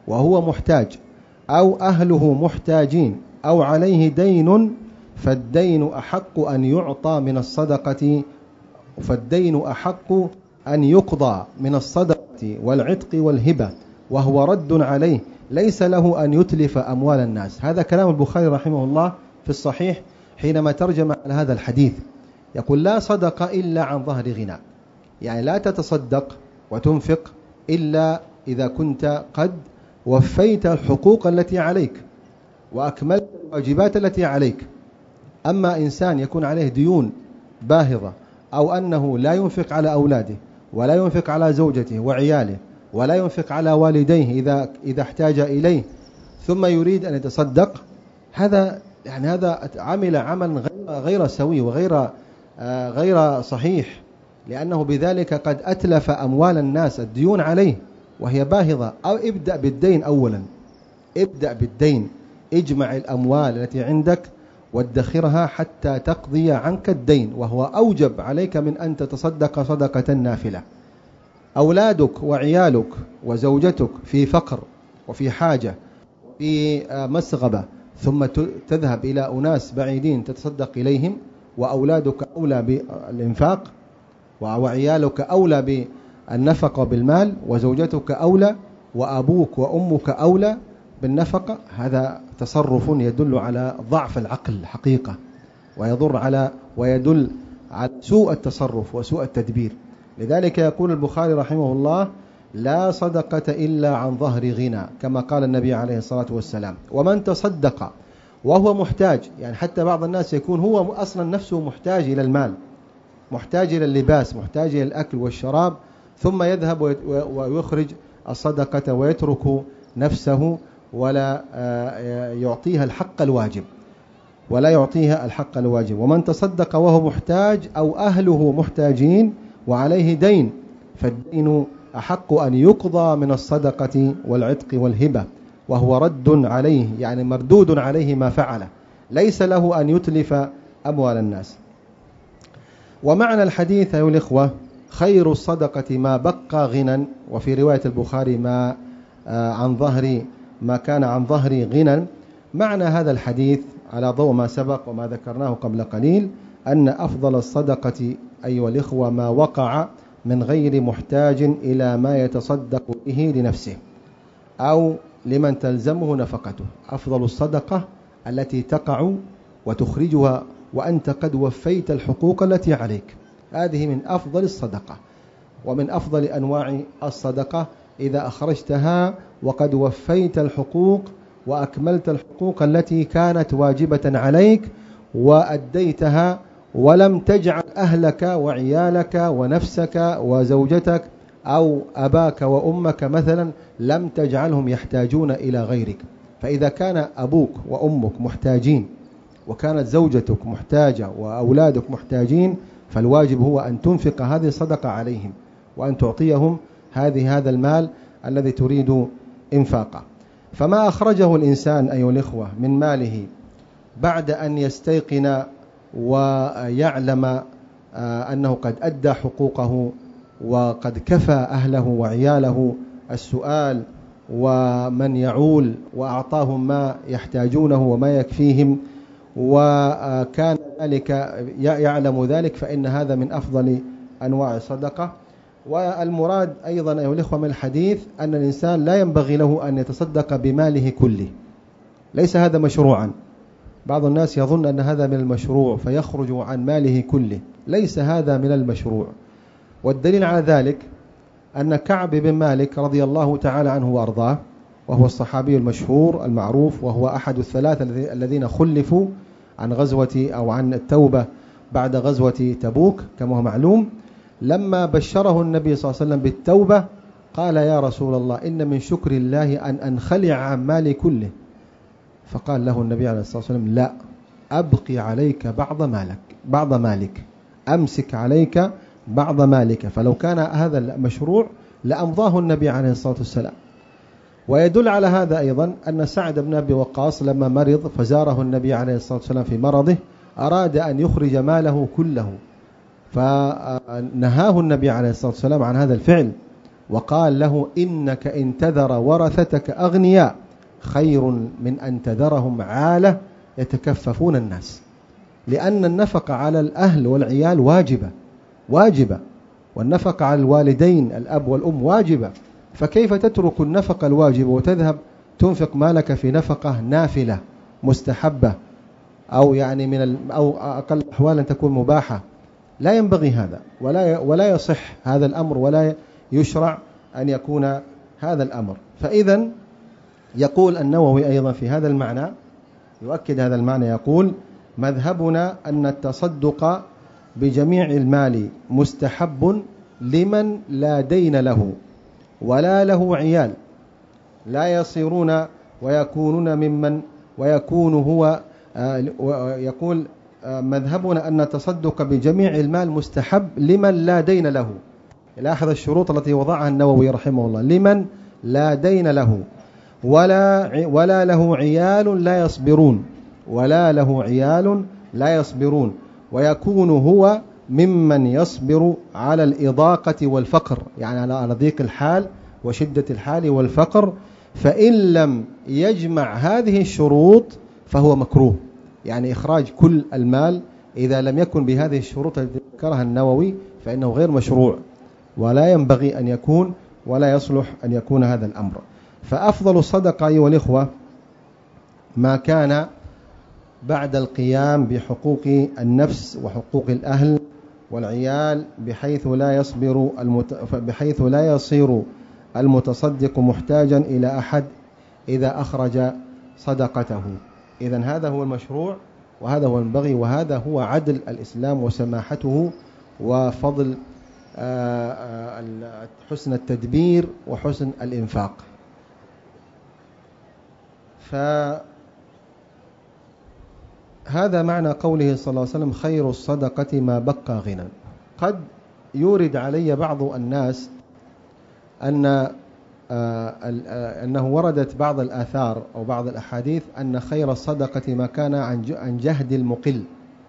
وهو محتاج أو أهله محتاجين أو عليه دين فالدين أحق أن يعطى من الصدقة فالدين أحق أن يقضى من الصدقة والعتق والهبة وهو رد عليه، ليس له أن يتلف أموال الناس. هذا كلام البخاري رحمه الله في الصحيح حينما ترجم على هذا الحديث، يقول لا صدق إلا عن ظهر غنى، يعني لا تتصدق وتنفق إلا إذا كنت قد وفيت الحقوق التي عليك وأكملت الواجبات التي عليك. أما إنسان يكون عليه ديون باهظة أو أنه لا ينفق على أولاده ولا ينفق على زوجته وعياله ولا ينفق على والديه إذا إذا احتاج إليه ثم يريد أن يتصدق، هذا يعني هذا عمل عمل غير غير سوي وغير آه غير صحيح، لأنه بذلك قد أتلف أموال الناس الديون عليه وهي باهظة. أو ابدأ بالدين أولا، ابدأ بالدين، اجمع الأموال التي عندك وادخرها حتى تقضي عنك الدين، وهو أوجب عليك من أن تتصدق صدقة نافلة. أولادك وعيالك وزوجتك في فقر وفي حاجة في مسغبة، ثم تذهب إلى أناس بعيدين تتصدق إليهم، وأولادك أولى بالإنفاق وعيالك أولى بالنفقة بالمال وزوجتك أولى وأبوك وأمك أولى بالنفقة، هذا تصرف يدل على ضعف العقل حقيقة، ويضر على ويدل على سوء التصرف وسوء التدبير. لذلك يقول البخاري رحمه الله لا صدقة إلا عن ظهر غنى، كما قال النبي عليه الصلاة والسلام. ومن تصدق وهو محتاج، يعني حتى بعض الناس يكون هو أصلا نفسه محتاج إلى المال، محتاج إلى اللباس، محتاج إلى الأكل والشراب، ثم يذهب ويخرج الصدقة ويترك نفسه ولا يعطيها الحق الواجب ولا يعطيها الحق الواجب. ومن تصدق وهو محتاج أو أهله محتاجين وعليه دين فالدين أحق أن يقضى من الصدقة والعتق والهبة وهو رد عليه، يعني مردود عليه ما فعله، ليس له أن يتلف أموال الناس. ومعنى الحديث أيها الإخوة خير الصدقة ما بقى غنى، وفي رواية البخاري ما عن ظهر ما كان عن ظهر غنى. معنى هذا الحديث على ضوء ما سبق وما ذكرناه قبل قليل أن أفضل الصدقة أيها الإخوة ما وقع من غير محتاج إلى ما يتصدق به لنفسه أو لمن تلزمه نفقته. أفضل الصدقة التي تقع وتخرجها وأنت قد وفيت الحقوق التي عليك، هذه من أفضل الصدقة ومن أفضل أنواع الصدقة إذا أخرجتها وقد وفيت الحقوق وأكملت الحقوق التي كانت واجبة عليك وأديتها، ولم تجعل أهلك وعيالك ونفسك وزوجتك أو أباك وأمك مثلا لم تجعلهم يحتاجون إلى غيرك. فإذا كان أبوك وأمك محتاجين وكانت زوجتك محتاجة وأولادك محتاجين، فالواجب هو أن تنفق هذه الصدقة عليهم وأن تعطيهم هذه هذا المال الذي تريد إنفاقه. فما أخرجه الإنسان أيها الإخوة من ماله بعد أن يستيقن ويعلم أنه قد أدى حقوقه وقد كفى أهله وعياله السؤال ومن يعول وأعطاهم ما يحتاجونه وما يكفيهم، وكان ذلك يعلم ذلك، فإن هذا من أفضل أنواع الصدقة. والمراد أيضا أيها الإخوة من الحديث أن الإنسان لا ينبغي له أن يتصدق بماله كله، ليس هذا مشروعا. بعض الناس يظن أن هذا من المشروع فيخرج عن ماله كله، ليس هذا من المشروع. والدليل على ذلك أن كعب بن مالك رضي الله تعالى عنه وأرضاه، وهو الصحابي المشهور المعروف، وهو أحد الثلاثة الذين خلفوا عن غزوة أو عن التوبة بعد غزوة تبوك كما هو معلوم، لما بشره النبي صلى الله عليه وسلم بالتوبة قال يا رسول الله إن من شكر الله أن أنخلع عن مالي كله. فقال له النبي عليه الصلاة والسلام لا، أبقي عليك بعض مالك بعض مالك أمسك عليك بعض مالك. فلو كان هذا المشروع لأمضاه النبي عليه الصلاة والسلام. ويدل على هذا أيضا أن سعد بن أبي وقاص لما مرض فزاره النبي عليه الصلاة والسلام في مرضه أراد أن يخرج ماله كله، فنهاه النبي عليه الصلاة والسلام عن هذا الفعل وقال له إنك إن تذر ورثتك أغنياء خير من أن تذرهم عالة يتكففون الناس، لأن النفقة على الأهل والعيال واجبة واجبة، والنفقة على الوالدين الأب والأم واجبة، فكيف تترك النفقة الواجبة وتذهب تنفق مالك في نفقة نافلة مستحبة أو يعني من أو أقل الأحوال أن تكون مباحة؟ لا ينبغي هذا، ولا ولا يصح هذا الأمر، ولا يشرع أن يكون هذا الأمر. فإذا يقول النووي أيضا في هذا المعنى، يؤكد هذا المعنى، يقول مذهبنا أن التصدق بجميع المال مستحب لمن لا دين له ولا له عيال لا يصيرون ويكونون ممن ويكون هو يقول مذهبنا أن التصدق بجميع المال مستحب لمن لا دين له. لاحظ الشروط التي وضعها النووي رحمه الله: لمن لا دين له ولا ولا له عيال لا يصبرون ولا له عيال لا يصبرون ويكون هو ممن يصبر على الإضاقة والفقر، يعني على ضيق الحال وشدة الحال والفقر، فإن لم يجمع هذه الشروط فهو مكروه. يعني إخراج كل المال إذا لم يكن بهذه الشروط التي ذكرها النووي فإنه غير مشروع، ولا ينبغي أن يكون ولا يصلح أن يكون هذا الأمر. فأفضل الصدقة أيها الإخوة ما كان بعد القيام بحقوق النفس وحقوق الأهل والعيال، بحيث لا يصبر المت... بحيث لا يصير المتصدق محتاجا إلى أحد إذا أخرج صدقته. إذن هذا هو المشروع، وهذا هو المنبغي، وهذا هو عدل الإسلام وسماحته وفضل حسن التدبير وحسن الإنفاق. فهذا معنى قوله صلى الله عليه وسلم: خير الصدقة ما بقى غنى. قد يورد علي بعض الناس أن أنه وردت بعض الآثار أو بعض الأحاديث أن خير الصدقة ما كان عن جهد المقل،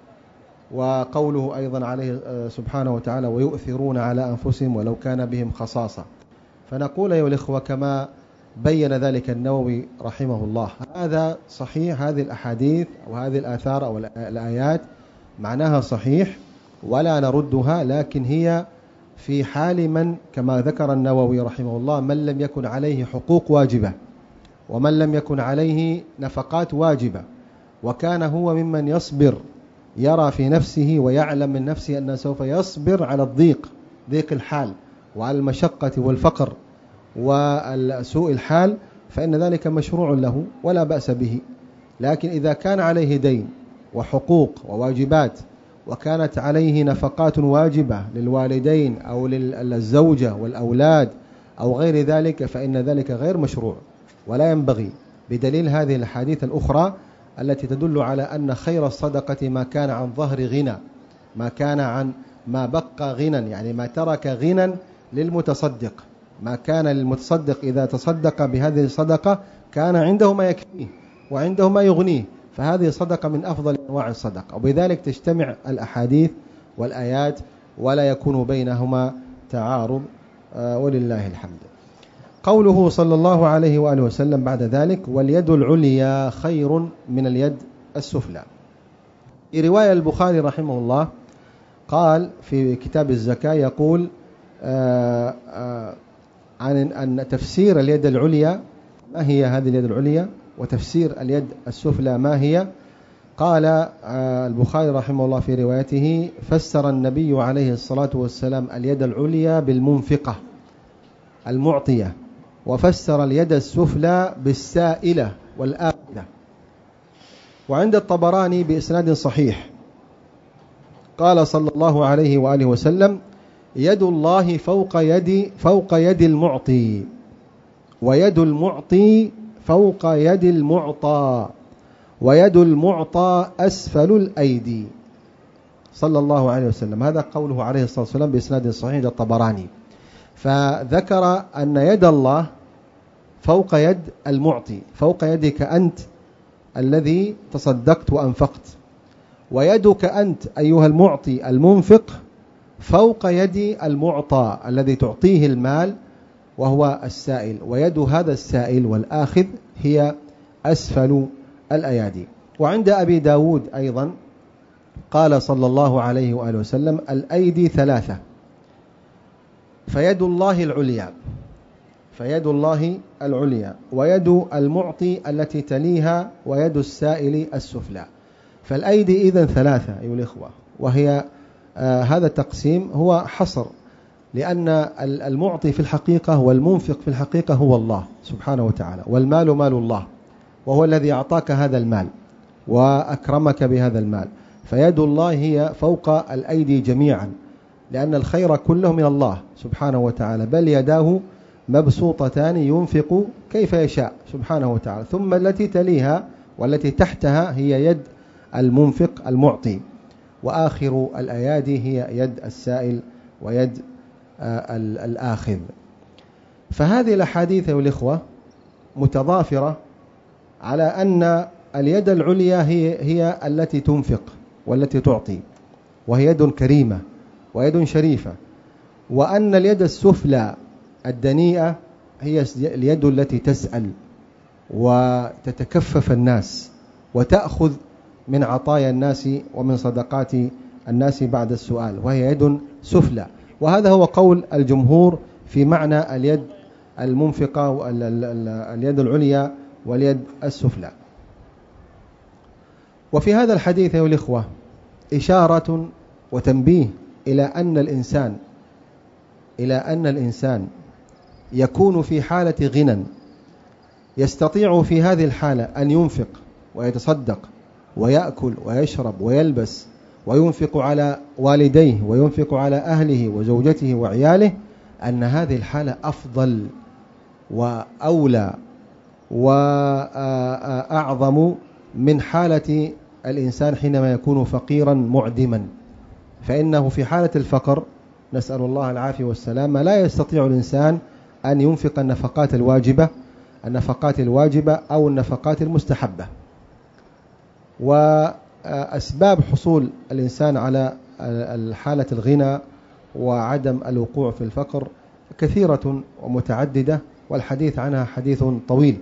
وقوله أيضا عليه سبحانه وتعالى: ويؤثرون على أنفسهم ولو كان بهم خصاصة. فنقول أيها الإخوة كما بين ذلك النووي رحمه الله: هذا صحيح، هذه الأحاديث وهذه الآثار أو الآيات معناها صحيح ولا نردها، لكن هي في حال من كما ذكر النووي رحمه الله من لم يكن عليه حقوق واجبة ومن لم يكن عليه نفقات واجبة، وكان هو ممن يصبر، يرى في نفسه ويعلم من نفسه أنه سوف يصبر على الضيق، ضيق الحال، وعلى المشقة والفقر وسوء الحال، فإن ذلك مشروع له ولا بأس به. لكن إذا كان عليه دين وحقوق وواجبات وكانت عليه نفقات واجبة للوالدين أو للزوجة والأولاد أو غير ذلك، فإن ذلك غير مشروع ولا ينبغي، بدليل هذه الحديث الأخرى التي تدل على أن خير الصدقة ما كان عن ظهر غنى، ما كان عن ما بقى غنى، يعني ما ترك غنى للمتصدق، ما كان للمتصدق إذا تصدق بهذه الصدقة كان عنده ما يكفيه وعنده ما يغنيه، فهذه صدقة من أفضل أنواع الصدقة. وبذلك تجتمع الأحاديث والآيات ولا يكون بينهما تعارض، ولله الحمد. قوله صلى الله عليه وآله وسلم بعد ذلك: واليد العليا خير من اليد السفلى. في رواية البخاري رحمه الله قال في كتاب الزكاة، يقول آآ آآ عن أن تفسير اليد العليا ما هي هذه اليد العليا، وتفسير اليد السفلى ما هي. قال البخاري رحمه الله في روايته: فسر النبي عليه الصلاة والسلام اليد العليا بالمنفقة المعطية، وفسر اليد السفلى بالسائلة والآخذة. وعند الطبراني بإسناد صحيح قال صلى الله عليه وآله وسلم: يد الله فوق يد فوق يد المعطي، ويد المعطي فوق يد المعطى، ويد المعطى أسفل الأيدي، صلى الله عليه وسلم. هذا قوله عليه الصلاة والسلام بإسناد صحيح عند الطبراني. فذكر أن يد الله فوق يد المعطي، فوق يدك أنت الذي تصدقت وأنفقت، ويدك أنت أيها المعطي المنفق فوق يد المعطى الذي تعطيه المال وهو السائل، ويد هذا السائل والآخذ هي أسفل الأيادي. وعند أبي داود أيضا قال صلى الله عليه وآله وسلم: الأيدي ثلاثة، فيد الله العليا فيد الله العليا ويد المعطي التي تليها ويد السائل السفلى. فالأيدي إذن ثلاثة أيها الإخوة، وهي آه هذا التقسيم هو حصر، لأن المعطي في الحقيقة والمنفق في الحقيقة هو الله سبحانه وتعالى، والمال مال الله، وهو الذي أعطاك هذا المال وأكرمك بهذا المال. فيد الله هي فوق الأيدي جميعا، لأن الخير كله من الله سبحانه وتعالى، بل يداه مبسوطتان ينفق كيف يشاء سبحانه وتعالى. ثم التي تليها والتي تحتها هي يد المنفق المعطي، وآخر الأيادي هي يد السائل ويد آه الآخذ. فهذه الأحاديث يا الإخوة متضافرة على أن اليد العليا هي, هي التي تنفق والتي تعطي، وهي يد كريمة ويد شريفة، وأن اليد السفلى الدنيئة هي اليد التي تسأل وتتكفف الناس وتأخذ من عطايا الناس ومن صدقات الناس بعد السؤال، وهي يد سفلى. وهذا هو قول الجمهور في معنى اليد المنفقة واليد العليا واليد السفلى. وفي هذا الحديث يا الإخوة إشارة وتنبيه إلى أن الإنسان إلى أن الإنسان يكون في حالة غنى، يستطيع في هذه الحالة أن ينفق ويتصدق ويأكل ويشرب ويلبس، وينفق على والديه وينفق على أهله وزوجته وعياله، أن هذه الحالة أفضل وأولى وأعظم من حالة الإنسان حينما يكون فقيرا معدما. فإنه في حالة الفقر نسأل الله العافية والسلامة لا يستطيع الإنسان أن ينفق النفقات الواجبة النفقات الواجبة أو النفقات المستحبة. وأسباب حصول الإنسان على حالة الغنى وعدم الوقوع في الفقر كثيرة ومتعددة، والحديث عنها حديث طويل.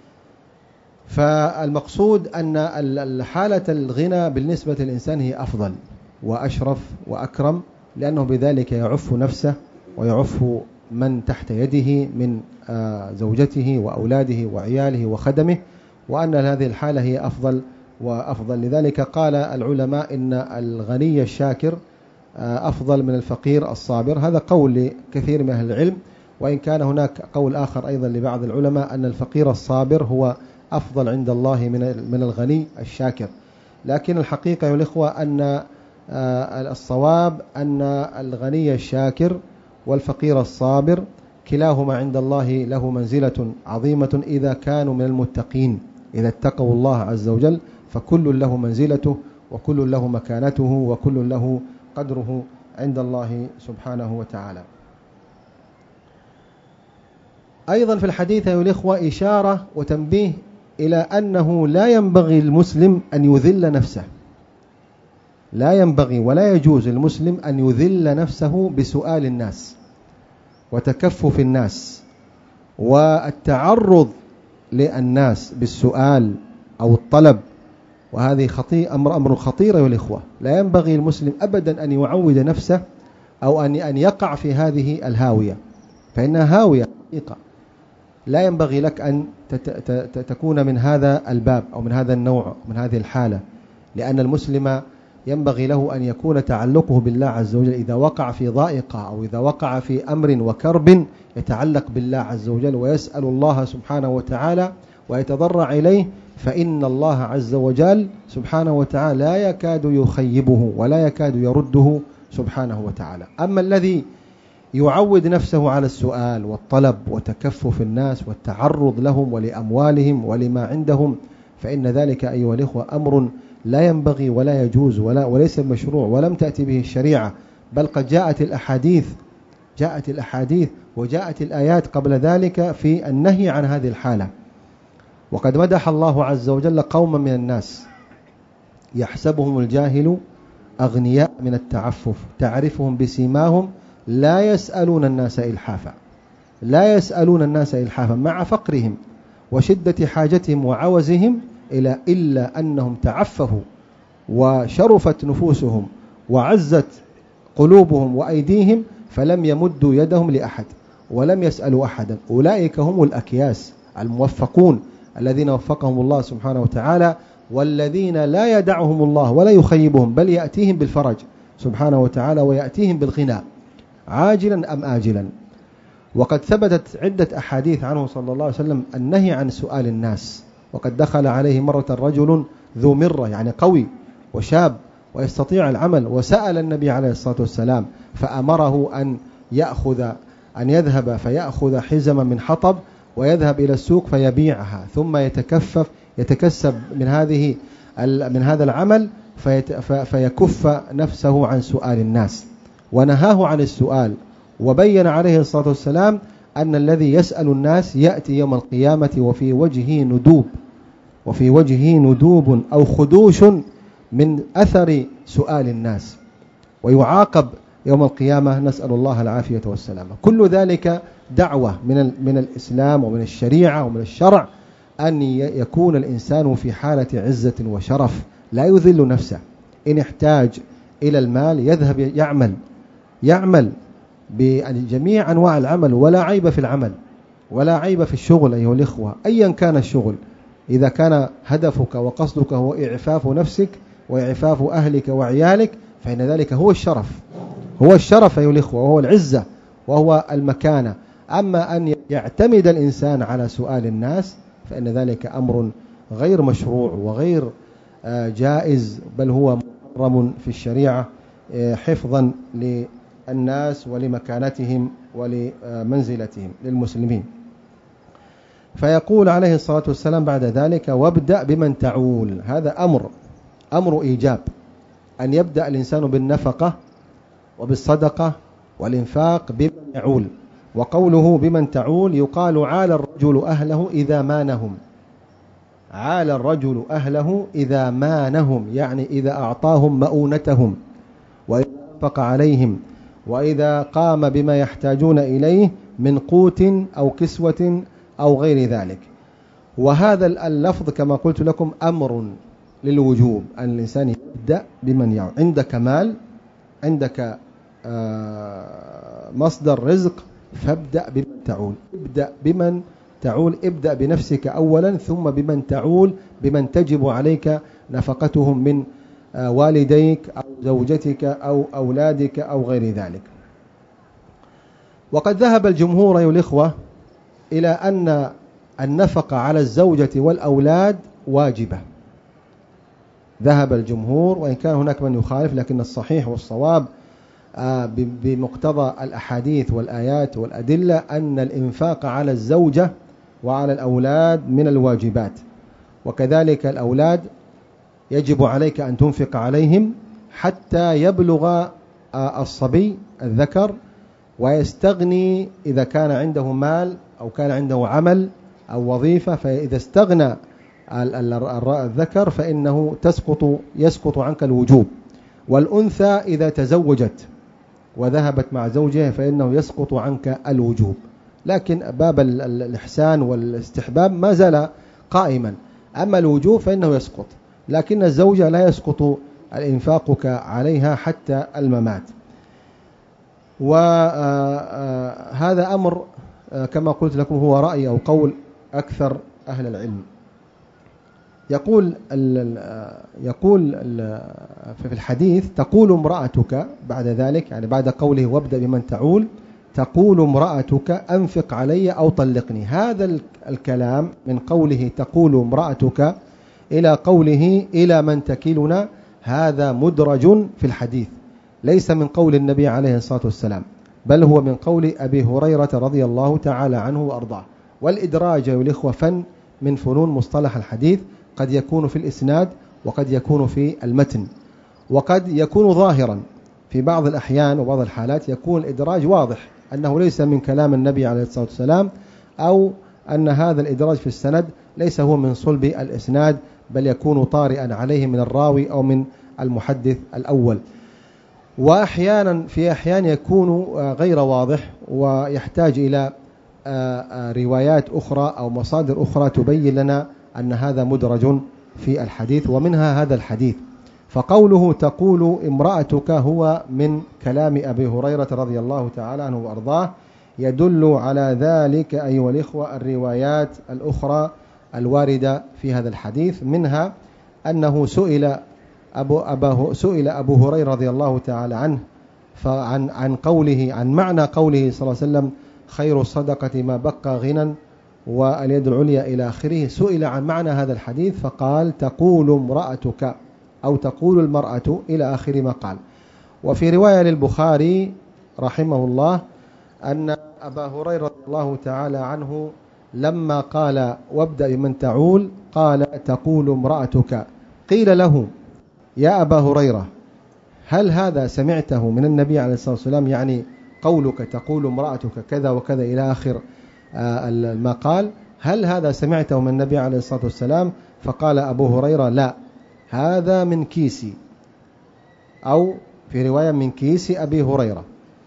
فالمقصود أن حالة الغنى بالنسبة للإنسان هي أفضل وأشرف وأكرم، لأنه بذلك يعف نفسه ويعف من تحت يده من زوجته وأولاده وعياله وخدمه، وأن هذه الحالة هي أفضل وأفضل. لذلك قال العلماء إن الغني الشاكر أفضل من الفقير الصابر. هذا قول لكثير من أهل العلم، وإن كان هناك قول آخر أيضا لبعض العلماء أن الفقير الصابر هو أفضل عند الله من الغني الشاكر. لكن الحقيقة يا الإخوة أن الصواب أن الغني الشاكر والفقير الصابر كلاهما عند الله له منزلة عظيمة إذا كانوا من المتقين، إذا اتقوا الله عز وجل، فكل له منزلته وكل له مكانته وكل له قدره عند الله سبحانه وتعالى. أيضا في الحديث يا الإخوة إشارة وتنبيه إلى أنه لا ينبغي المسلم أن يذل نفسه، لا ينبغي ولا يجوز المسلم أن يذل نفسه بسؤال الناس وتكفف الناس والتعرض للناس بالسؤال أو الطلب. وهذه خطير أمر أمر خطير يا الإخوة. لا ينبغي المسلم أبدا أن يعود نفسه أو أن أن يقع في هذه الهاوية، فإنها هاوية حقيقة. لا ينبغي لك أن تكون من هذا الباب أو من هذا النوع من هذه الحالة، لأن المسلم ينبغي له أن يكون تعلقه بالله عز وجل. إذا وقع في ضائقة أو إذا وقع في أمر وكرب يتعلق بالله عز وجل ويسأل الله سبحانه وتعالى ويتضرع إليه، فإن الله عز وجل سبحانه وتعالى لا يكاد يخيبه ولا يكاد يرده سبحانه وتعالى. أما الذي يعود نفسه على السؤال والطلب وتكفف الناس والتعرض لهم ولأموالهم ولما عندهم، فإن ذلك أيها الإخوة أمر لا ينبغي ولا يجوز ولا وليس مشروع ولم تأتي به الشريعة، بل قد جاءت الأحاديث جاءت الأحاديث وجاءت الآيات قبل ذلك في النهي عن هذه الحالة. وقد مدح الله عز وجل قوما من الناس يحسبهم الجاهل أغنياء من التعفف تعرفهم بسيماهم لا يسألون الناس إلحافا. لا يسألون الناس إلحافا مع فقرهم وشدة حاجتهم وعوزهم إلى إلا أنهم تعففوا وشرفت نفوسهم وعزت قلوبهم وأيديهم فلم يمدوا يدهم لأحد ولم يسألوا أحدا. أولئك هم الأكياس الموفقون الذين وفقهم الله سبحانه وتعالى، والذين لا يدعهم الله ولا يخيبهم، بل يأتيهم بالفرج سبحانه وتعالى ويأتيهم بالغنى عاجلا أم آجلا. وقد ثبتت عدة أحاديث عنه صلى الله عليه وسلم النهي عن سؤال الناس. وقد دخل عليه مرة رجل ذو مرة، يعني قوي وشاب ويستطيع العمل، وسأل النبي عليه الصلاة والسلام فأمره أن يأخذ أن يذهب فيأخذ حزما من حطب ويذهب إلى السوق فيبيعها، ثم يتكفف يتكسب من هذه من هذا العمل فيكف نفسه عن سؤال الناس، ونهاه عن السؤال. وبين عليه الصلاة والسلام أن الذي يسأل الناس يأتي يوم القيامة وفي وجهه ندوب وفي وجهه ندوب أو خدوش من أثر سؤال الناس، ويعاقب يوم القيامة، نسأل الله العافية والسلامة. كل ذلك دعوة من من الإسلام ومن الشريعة ومن الشرع أن يكون الإنسان في حالة عزة وشرف، لا يذل نفسه. إن احتاج إلى المال يذهب يعمل يعمل بجميع أنواع العمل، ولا عيب في العمل ولا عيب في الشغل أيها الإخوة، أيا كان الشغل. إذا كان هدفك وقصدك هو إعفاف نفسك وإعفاف أهلك وعيالك فإن ذلك هو الشرف هو الشرف أيها الإخوة، وهو العزة وهو المكانة. أما أن يعتمد الإنسان على سؤال الناس فإن ذلك أمر غير مشروع وغير جائز، بل هو محرم في الشريعة حفظا للناس ولمكانتهم ولمنزلتهم للمسلمين. فيقول عليه الصلاة والسلام بعد ذلك: وابدأ بمن تعول. هذا أمر أمر إيجاب، أن يبدأ الإنسان بالنفقة وبالصدقة والإنفاق بمن يعول. وقوله بمن تعول يقال عال الرجل أهله إذا مانهم عال الرجل أهله إذا مانهم، يعني إذا أعطاهم مؤونتهم وإذا أنفق عليهم وإذا قام بما يحتاجون إليه من قوت أو كسوة أو غير ذلك. وهذا اللفظ كما قلت لكم أمر للوجوب، أن الإنسان يبدأ بمن يعول. عندك مال، عندك مصدر رزق، فابدأ بمن تعول. ابدأ بمن تعول، ابدأ بنفسك أولا ثم بمن تعول، بمن تجب عليك نفقتهم من والديك أو زوجتك أو أولادك أو غير ذلك. وقد ذهب الجمهور أيها الإخوة إلى أن النفقة على الزوجة والأولاد واجبة. ذهب الجمهور، وإن كان هناك من يخالف، لكن الصحيح والصواب بمقتضى الأحاديث والآيات والأدلة أن الإنفاق على الزوجة وعلى الأولاد من الواجبات. وكذلك الأولاد يجب عليك أن تنفق عليهم حتى يبلغ الصبي الذكر ويستغني إذا كان عنده مال أو كان عنده عمل أو وظيفة. فإذا استغنى الذكر فإنه تسقط يسقط عنك الوجوب. والأنثى إذا تزوجت وذهبت مع زوجها فإنه يسقط عنك الوجوب، لكن باب الإحسان والاستحباب ما زال قائما. أما الوجوب فإنه يسقط، لكن الزوجة لا يسقط الإنفاق عليها حتى الممات. وهذا أمر كما قلت لكم هو رأي أو قول أكثر أهل العلم. يقول يقول في الحديث: تقول امرأتك بعد ذلك، يعني بعد قوله وابدأ بمن تعول، تقول امرأتك أنفق علي أو طلقني. هذا الكلام من قوله تقول امرأتك إلى قوله إلى من تكلنا، هذا مدرج في الحديث، ليس من قول النبي عليه الصلاة والسلام، بل هو من قول أبي هريرة رضي الله تعالى عنه وأرضاه. والإدراج يا الإخوة فن من فنون مصطلح الحديث، قد يكون في الإسناد وقد يكون في المتن، وقد يكون ظاهرا في بعض الأحيان وبعض الحالات يكون الإدراج واضح أنه ليس من كلام النبي عليه الصلاة والسلام، أو أن هذا الإدراج في السند ليس هو من صلب الإسناد، بل يكون طارئا عليه من الراوي أو من المحدث الأول. وأحيانا في أحيان يكون غير واضح ويحتاج إلى روايات أخرى أو مصادر أخرى تبين لنا أن هذا مدرج في الحديث، ومنها هذا الحديث. فقوله تقول امرأتك هو من كلام أبي هريرة رضي الله تعالى عنه وأرضاه، يدل على ذلك أيها الإخوة الروايات الأخرى الواردة في هذا الحديث، منها أنه سئل أبو, أبو, سئل أبو هريرة رضي الله تعالى عنه فعن عن قوله عن معنى قوله صلى الله عليه وسلم خير الصدقة ما بقى غنى واليد العليا إلى آخره. سئل عن معنى هذا الحديث فقال تقول امرأتك أو تقول المرأة إلى آخر ما قال. وفي رواية للبخاري رحمه الله أن أبا هريرة رضي الله تعالى عنه لما قال وابدأ بمن تعول قال تقول امرأتك، قيل له يا أبا هريرة هل هذا سمعته من النبي عليه الصلاة والسلام؟ يعني قولك تقول امرأتك كذا وكذا إلى آخر ما قال، هل هذا سمعته من النبي عليه الصلاة والسلام؟ فقال أبو هريرة لا، هذا من كيسي، أو في رواية من كيس أبي هريرة.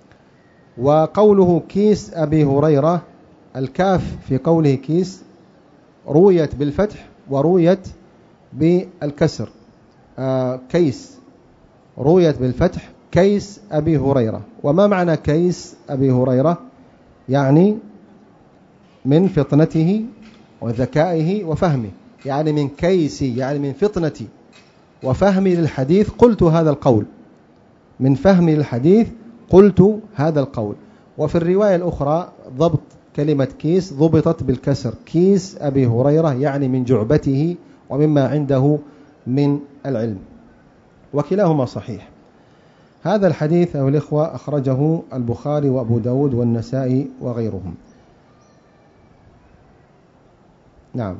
وقوله كيس أبي هريرة الكاف في قوله كيس رويت بالفتح ورويت بالكسر، آه كيس رويت بالفتح كيس أبي هريرة. وما معنى كيس أبي هريرة؟ يعني من فطنته وذكائه وفهمه، يعني من كيسي يعني من فطنتي وفهمي للحديث قلت هذا القول، من فهمي للحديث قلت هذا القول. وفي الرواية الأخرى ضبط كلمة كيس ضبطت بالكسر، كيس أبي هريرة يعني من جعبته ومما عنده من العلم، وكلاهما صحيح. هذا الحديث أيها الإخوة أخرجه البخاري وأبو داود والنسائي وغيرهم. نعم.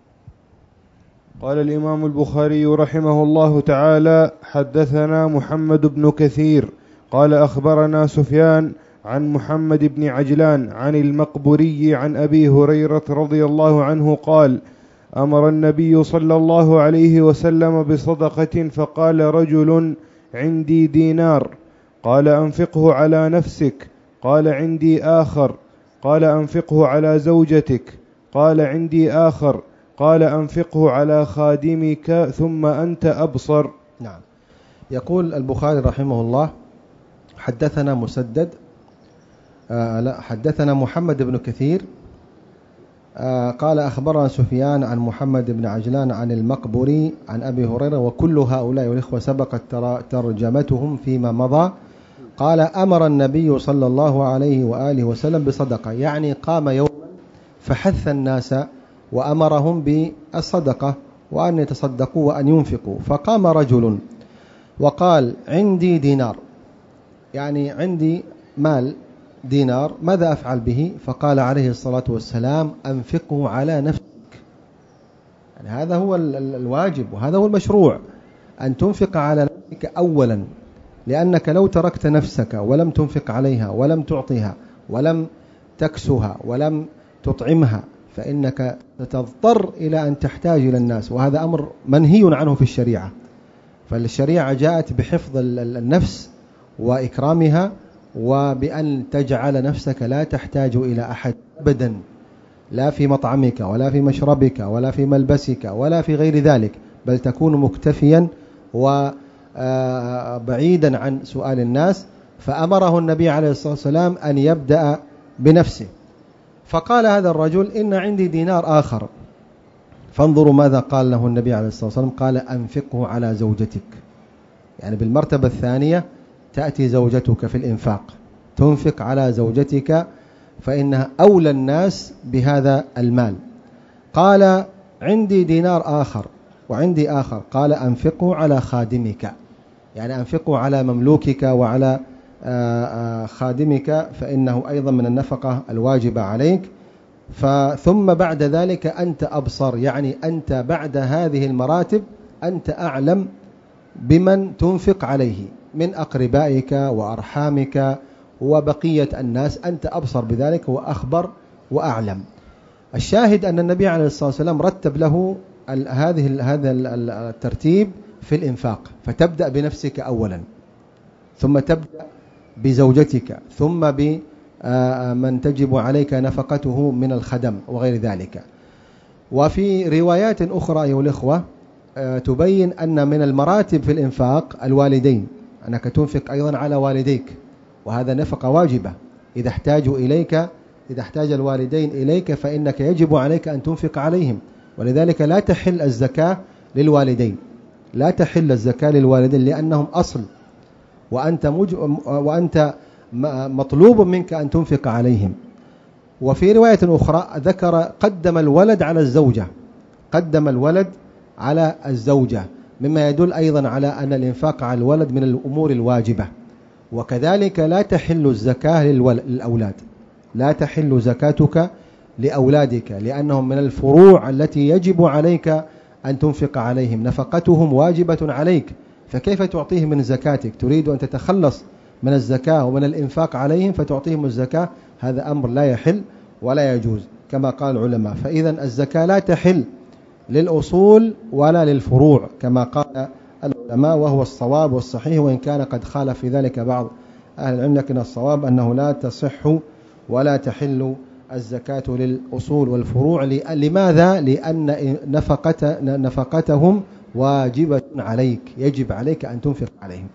قال الإمام البخاري رحمه الله تعالى حدثنا محمد بن كثير قال أخبرنا سفيان عن محمد بن عجلان عن المقبوري عن أبي هريرة رضي الله عنه قال أمر النبي صلى الله عليه وسلم بصدقة فقال رجل عندي دينار، قال أنفقه على نفسك، قال عندي آخر، قال أنفقه على زوجتك، قال عندي آخر، قال أنفقه على خادمك ثم أنت أبصر. نعم. يقول البخاري رحمه الله حدثنا مسدد آه لا حدثنا محمد بن كثير آه قال أخبرنا سفيان عن محمد بن عجلان عن المقبوري عن أبي هريرة، وكل هؤلاء والإخوة سبقت ترجمتهم فيما مضى. قال أمر النبي صلى الله عليه وآله وسلم بصدقة، يعني قام يوما فحث الناس وأمرهم بالصدقة وأن يتصدقوا وأن ينفقوا. فقام رجل وقال عندي دينار، يعني عندي مال دينار، ماذا أفعل به؟ فقال عليه الصلاة والسلام أنفقه على نفسك. يعني هذا هو الواجب وهذا هو المشروع، أن تنفق على نفسك أولا، لأنك لو تركت نفسك ولم تنفق عليها ولم تعطيها ولم تكسها ولم تطعمها فإنك ستضطر إلى أن تحتاج إلى الناس، وهذا أمر منهي عنه في الشريعة. فالشريعة جاءت بحفظ النفس وإكرامها، وبأن تجعل نفسك لا تحتاج إلى أحد أبدا، لا في مطعمك ولا في مشربك ولا في ملبسك ولا في غير ذلك، بل تكون مكتفيا وبعيدا عن سؤال الناس. فأمره النبي عليه الصلاة والسلام أن يبدأ بنفسه. فقال هذا الرجل إن عندي دينار آخر، فانظروا ماذا قال له النبي عليه الصلاة والسلام، قال أنفقه على زوجتك. يعني بالمرتبة الثانية تأتي زوجتك في الإنفاق، تنفق على زوجتك فإنها أولى الناس بهذا المال. قال عندي دينار آخر وعندي آخر، قال أنفقه على خادمك، يعني أنفقه على مملوكك وعلى خادمك، فإنه أيضا من النفقة الواجبة عليك. ثم بعد ذلك أنت أبصر، يعني أنت بعد هذه المراتب أنت أعلم بمن تنفق عليه من أقربائك وأرحامك وبقية الناس، أنت أبصر بذلك وأخبر وأعلم. الشاهد أن النبي عليه الصلاة والسلام رتب له هذه هذا الترتيب في الإنفاق، فتبدأ بنفسك أولا، ثم تبدأ بزوجتك، ثم من تجب عليك نفقته من الخدم وغير ذلك. وفي روايات أخرى أيها الإخوة تبين أن من المراتب في الإنفاق الوالدين، أنك تنفق أيضا على والديك، وهذا نفقة واجبة. إذا احتاجوا إليك، إذا احتاج الوالدين إليك فإنك يجب عليك أن تنفق عليهم، ولذلك لا تحل الزكاة للوالدين، لا تحل الزكاة للوالدين لأنهم أصل، وأنت, مج... وأنت مطلوب منك أن تنفق عليهم. وفي رواية أخرى ذكر قدم الولد على الزوجة، قدم الولد على الزوجة، مما يدل أيضا على أن الإنفاق على الولد من الأمور الواجبة. وكذلك لا تحل الزكاة للأولاد، لا تحل زكاتك لأولادك، لأنهم من الفروع التي يجب عليك أن تنفق عليهم، نفقتهم واجبة عليك، فكيف تعطيهم من زكاتك؟ تريد أن تتخلص من الزكاة ومن الإنفاق عليهم فتعطيهم الزكاة، هذا أمر لا يحل ولا يجوز كما قال العلماء. فإذا الزكاة لا تحل للأصول ولا للفروع كما قال العلماء، وهو الصواب والصحيح، وإن كان قد خالف في ذلك بعض أهل العلم، لكن الصواب أنه لا تصح ولا تحل الزكاة للأصول والفروع. لماذا؟ لأن نفقة نفقتهم واجبة عليك، يجب عليك أن تنفق عليهم.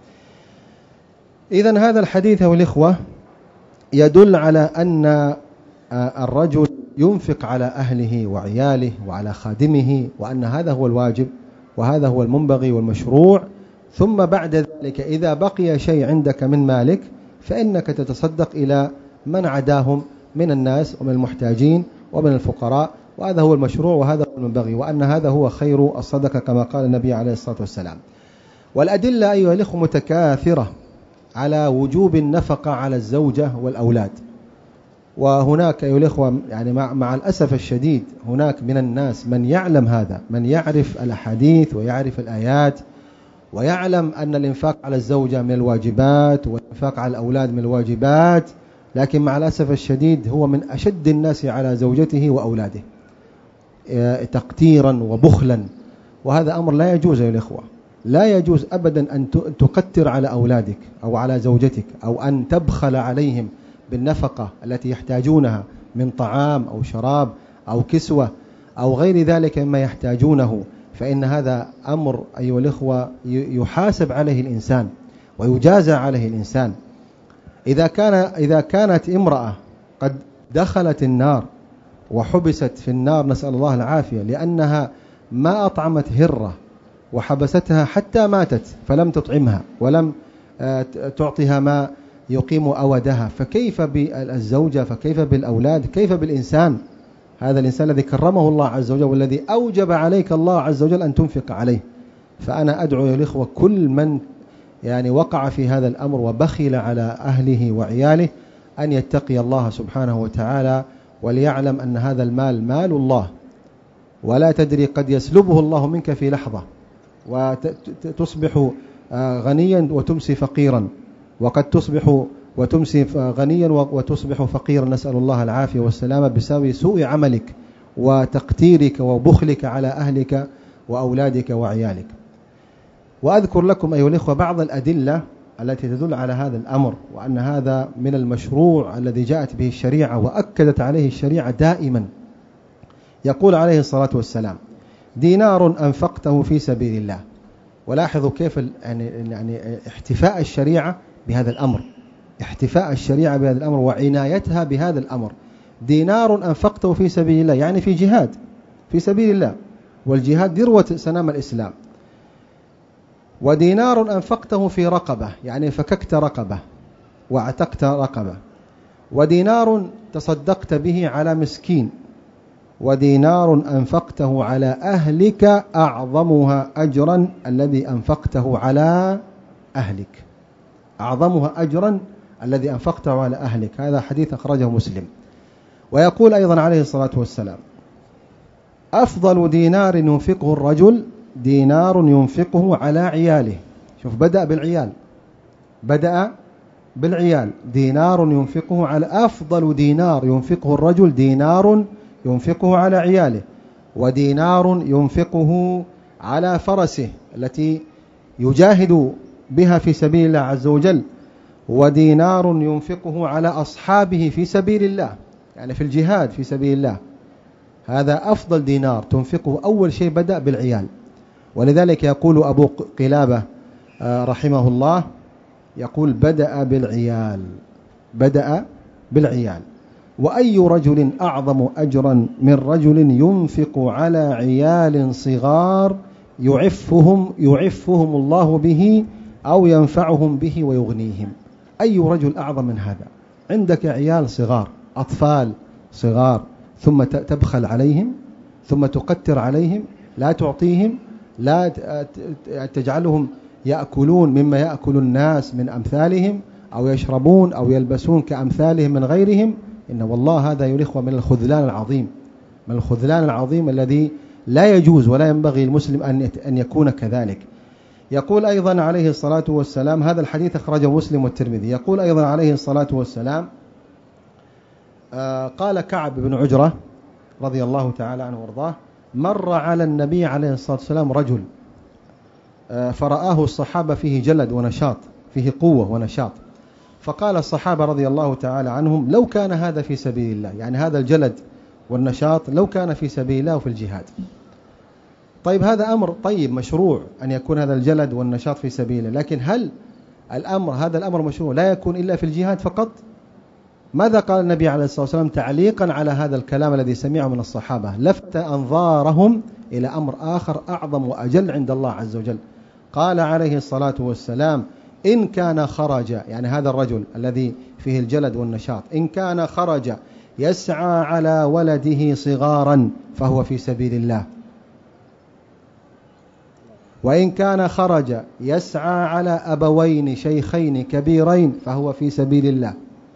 إذن هذا الحديث والإخوة يدل على أن الرجل ينفق على أهله وعياله وعلى خادمه، وأن هذا هو الواجب وهذا هو المنبغي والمشروع. ثم بعد ذلك إذا بقي شيء عندك من مالك فإنك تتصدق إلى من عداهم من الناس ومن المحتاجين ومن الفقراء، وهذا هو المشروع وهذا هو المنبغي، وأن هذا هو خير الصدقة كما قال النبي عليه الصلاة والسلام. والأدلة أيها الأخوة متكاثرة على وجوب النفقة على الزوجة والأولاد. وهناك أيها الأخوة يعني مع, مع الأسف الشديد هناك من الناس من يعلم هذا، من يعرف الأحاديث ويعرف الآيات ويعلم أن الإنفاق على الزوجة من الواجبات والإنفاق على الأولاد من الواجبات، لكن مع الأسف الشديد هو من أشد الناس على زوجته وأولاده تقتيرا وبخلا، وهذا أمر لا يجوز يا الإخوة. لا يجوز أبدا أن تقتر على أولادك أو على زوجتك، أو أن تبخل عليهم بالنفقة التي يحتاجونها من طعام أو شراب أو كسوة أو غير ذلك مما يحتاجونه، فإن هذا أمر أيها الإخوة يحاسب عليه الإنسان ويجازى عليه الإنسان. إذا كان إذا كانت امرأة قد دخلت النار وحبست في النار نسأل الله العافية لأنها ما أطعمت هرة وحبستها حتى ماتت فلم تطعمها ولم تعطيها ما يقيم أودها، فكيف بالزوجة؟ فكيف بالأولاد؟ كيف بالإنسان؟ هذا الإنسان الذي كرمه الله عز وجل والذي أوجب عليك الله عز وجل أن تنفق عليه. فأنا أدعو يا الإخوة كل من يعني وقع في هذا الأمر وبخل على أهله وعياله أن يتقي الله سبحانه وتعالى، وليعلم أن هذا المال مال الله، ولا تدري قد يسلبه الله منك في لحظة وتصبح غنيا وتمسي فقيرا، وقد تصبح وتمسي غنيا وتصبح فقيرا، نسأل الله العافية والسلامة بسبب سوء عملك وتقتيرك وبخلك على أهلك وأولادك وعيالك. وأذكر لكم أيها الإخوة بعض الأدلة التي تدل على هذا الأمر، وأن هذا من المشروع الذي جاءت به الشريعة وأكدت عليه الشريعة دائما. يقول عليه الصلاة والسلام: دينار أنفقته في سبيل الله. ولاحظوا كيف يعني يعني احتفاء الشريعة بهذا الأمر، احتفاء الشريعة بهذا الأمر وعنايتها بهذا الأمر. دينار أنفقته في سبيل الله يعني في جهاد في سبيل الله، والجهاد ذروة سنام الإسلام. ودينار أنفقته في رقبة يعني فككت رقبة واعتقت رقبة. ودينار تصدقت به على مسكين. ودينار أنفقته على أهلك أعظمها أجرا الذي أنفقته على أهلك، أعظمها أجرا الذي أنفقته على أهلك. هذا حديث أخرجه مسلم. ويقول أيضا عليه الصلاة والسلام: أفضل دينار ينفقه الرجل دينار ينفقه على عياله. شوف، بدأ بالعيال، بدأ بالعيال. دينار ينفقه على أفضل دينار ينفقه الرجل دينار ينفقه على عياله. ودينار ينفقه على فرسه التي يجاهد بها في سبيل الله عز وجل. ودينار ينفقه على أصحابه في سبيل الله، يعني في الجهاد في سبيل الله، هذا أفضل دينار تنفقه. أول شيء بدأ بالعيال، ولذلك يقول أبو قلابة رحمه الله، يقول بدأ بالعيال، بدأ بالعيال. وأي رجل أعظم أجرا من رجل ينفق على عيال صغار يعفهم يعفهم الله به أو ينفعهم به ويغنيهم. أي رجل أعظم من هذا؟ عندك عيال صغار، أطفال صغار، ثم تبخل عليهم، ثم تقتر عليهم، لا تعطيهم، لا تجعلهم يأكلون مما يأكل الناس من أمثالهم، أو يشربون أو يلبسون كأمثالهم من غيرهم. إن والله هذا يا الإخوة من الخذلان العظيم، من الخذلان العظيم الذي لا يجوز ولا ينبغي المسلم أن يكون كذلك. يقول أيضا عليه الصلاة والسلام، هذا الحديث أخرجه مسلم والترمذي، يقول أيضا عليه الصلاة والسلام، قال كعب بن عجرة رضي الله تعالى عنه وارضاه، مر على النبي عليه الصلاة والسلام رجل فرآه الصحابة فيه جلد ونشاط، فيه قوة ونشاط، فقال الصحابة رضي الله تعالى عنهم لو كان هذا في سبيل الله، يعني هذا الجلد والنشاط لو كان في سبيل الله وفي الجهاد. طيب هذا أمر طيب مشروع أن يكون هذا الجلد والنشاط في سبيل الله، لكن هل الأمر هذا الأمر مشروع لا يكون إلا في الجهاد فقط؟ ماذا قال النبي عليه الصلاة والسلام تعليقا على هذا الكلام الذي سمعه من الصحابة؟ لفت أنظارهم إلى أمر آخر أعظم وأجل عند الله عز وجل. قال عليه الصلاة والسلام إن كان خرج، يعني هذا الرجل الذي فيه الجلد والنشاط، إن كان خرج يسعى على ولده صغارا فهو في سبيل الله، وإن كان خرج يسعى على أبوين شيخين كبيرين فهو في سبيل الله،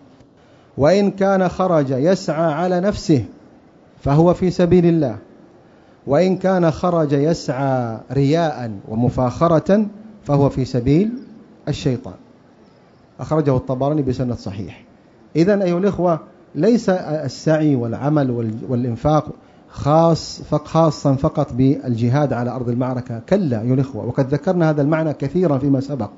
وإن كان خرج يسعى على نفسه فهو في سبيل الله، وإن كان خرج يسعى رياء ومفاخرة فهو في سبيل الشيطان. أخرجه الطبراني بسند صحيح. إذن أيها الإخوة ليس السعي والعمل والإنفاق خاص خاصا فقط بالجهاد على أرض المعركة، كلا أيها الإخوة، وقد ذكرنا هذا المعنى كثيرا فيما سبق،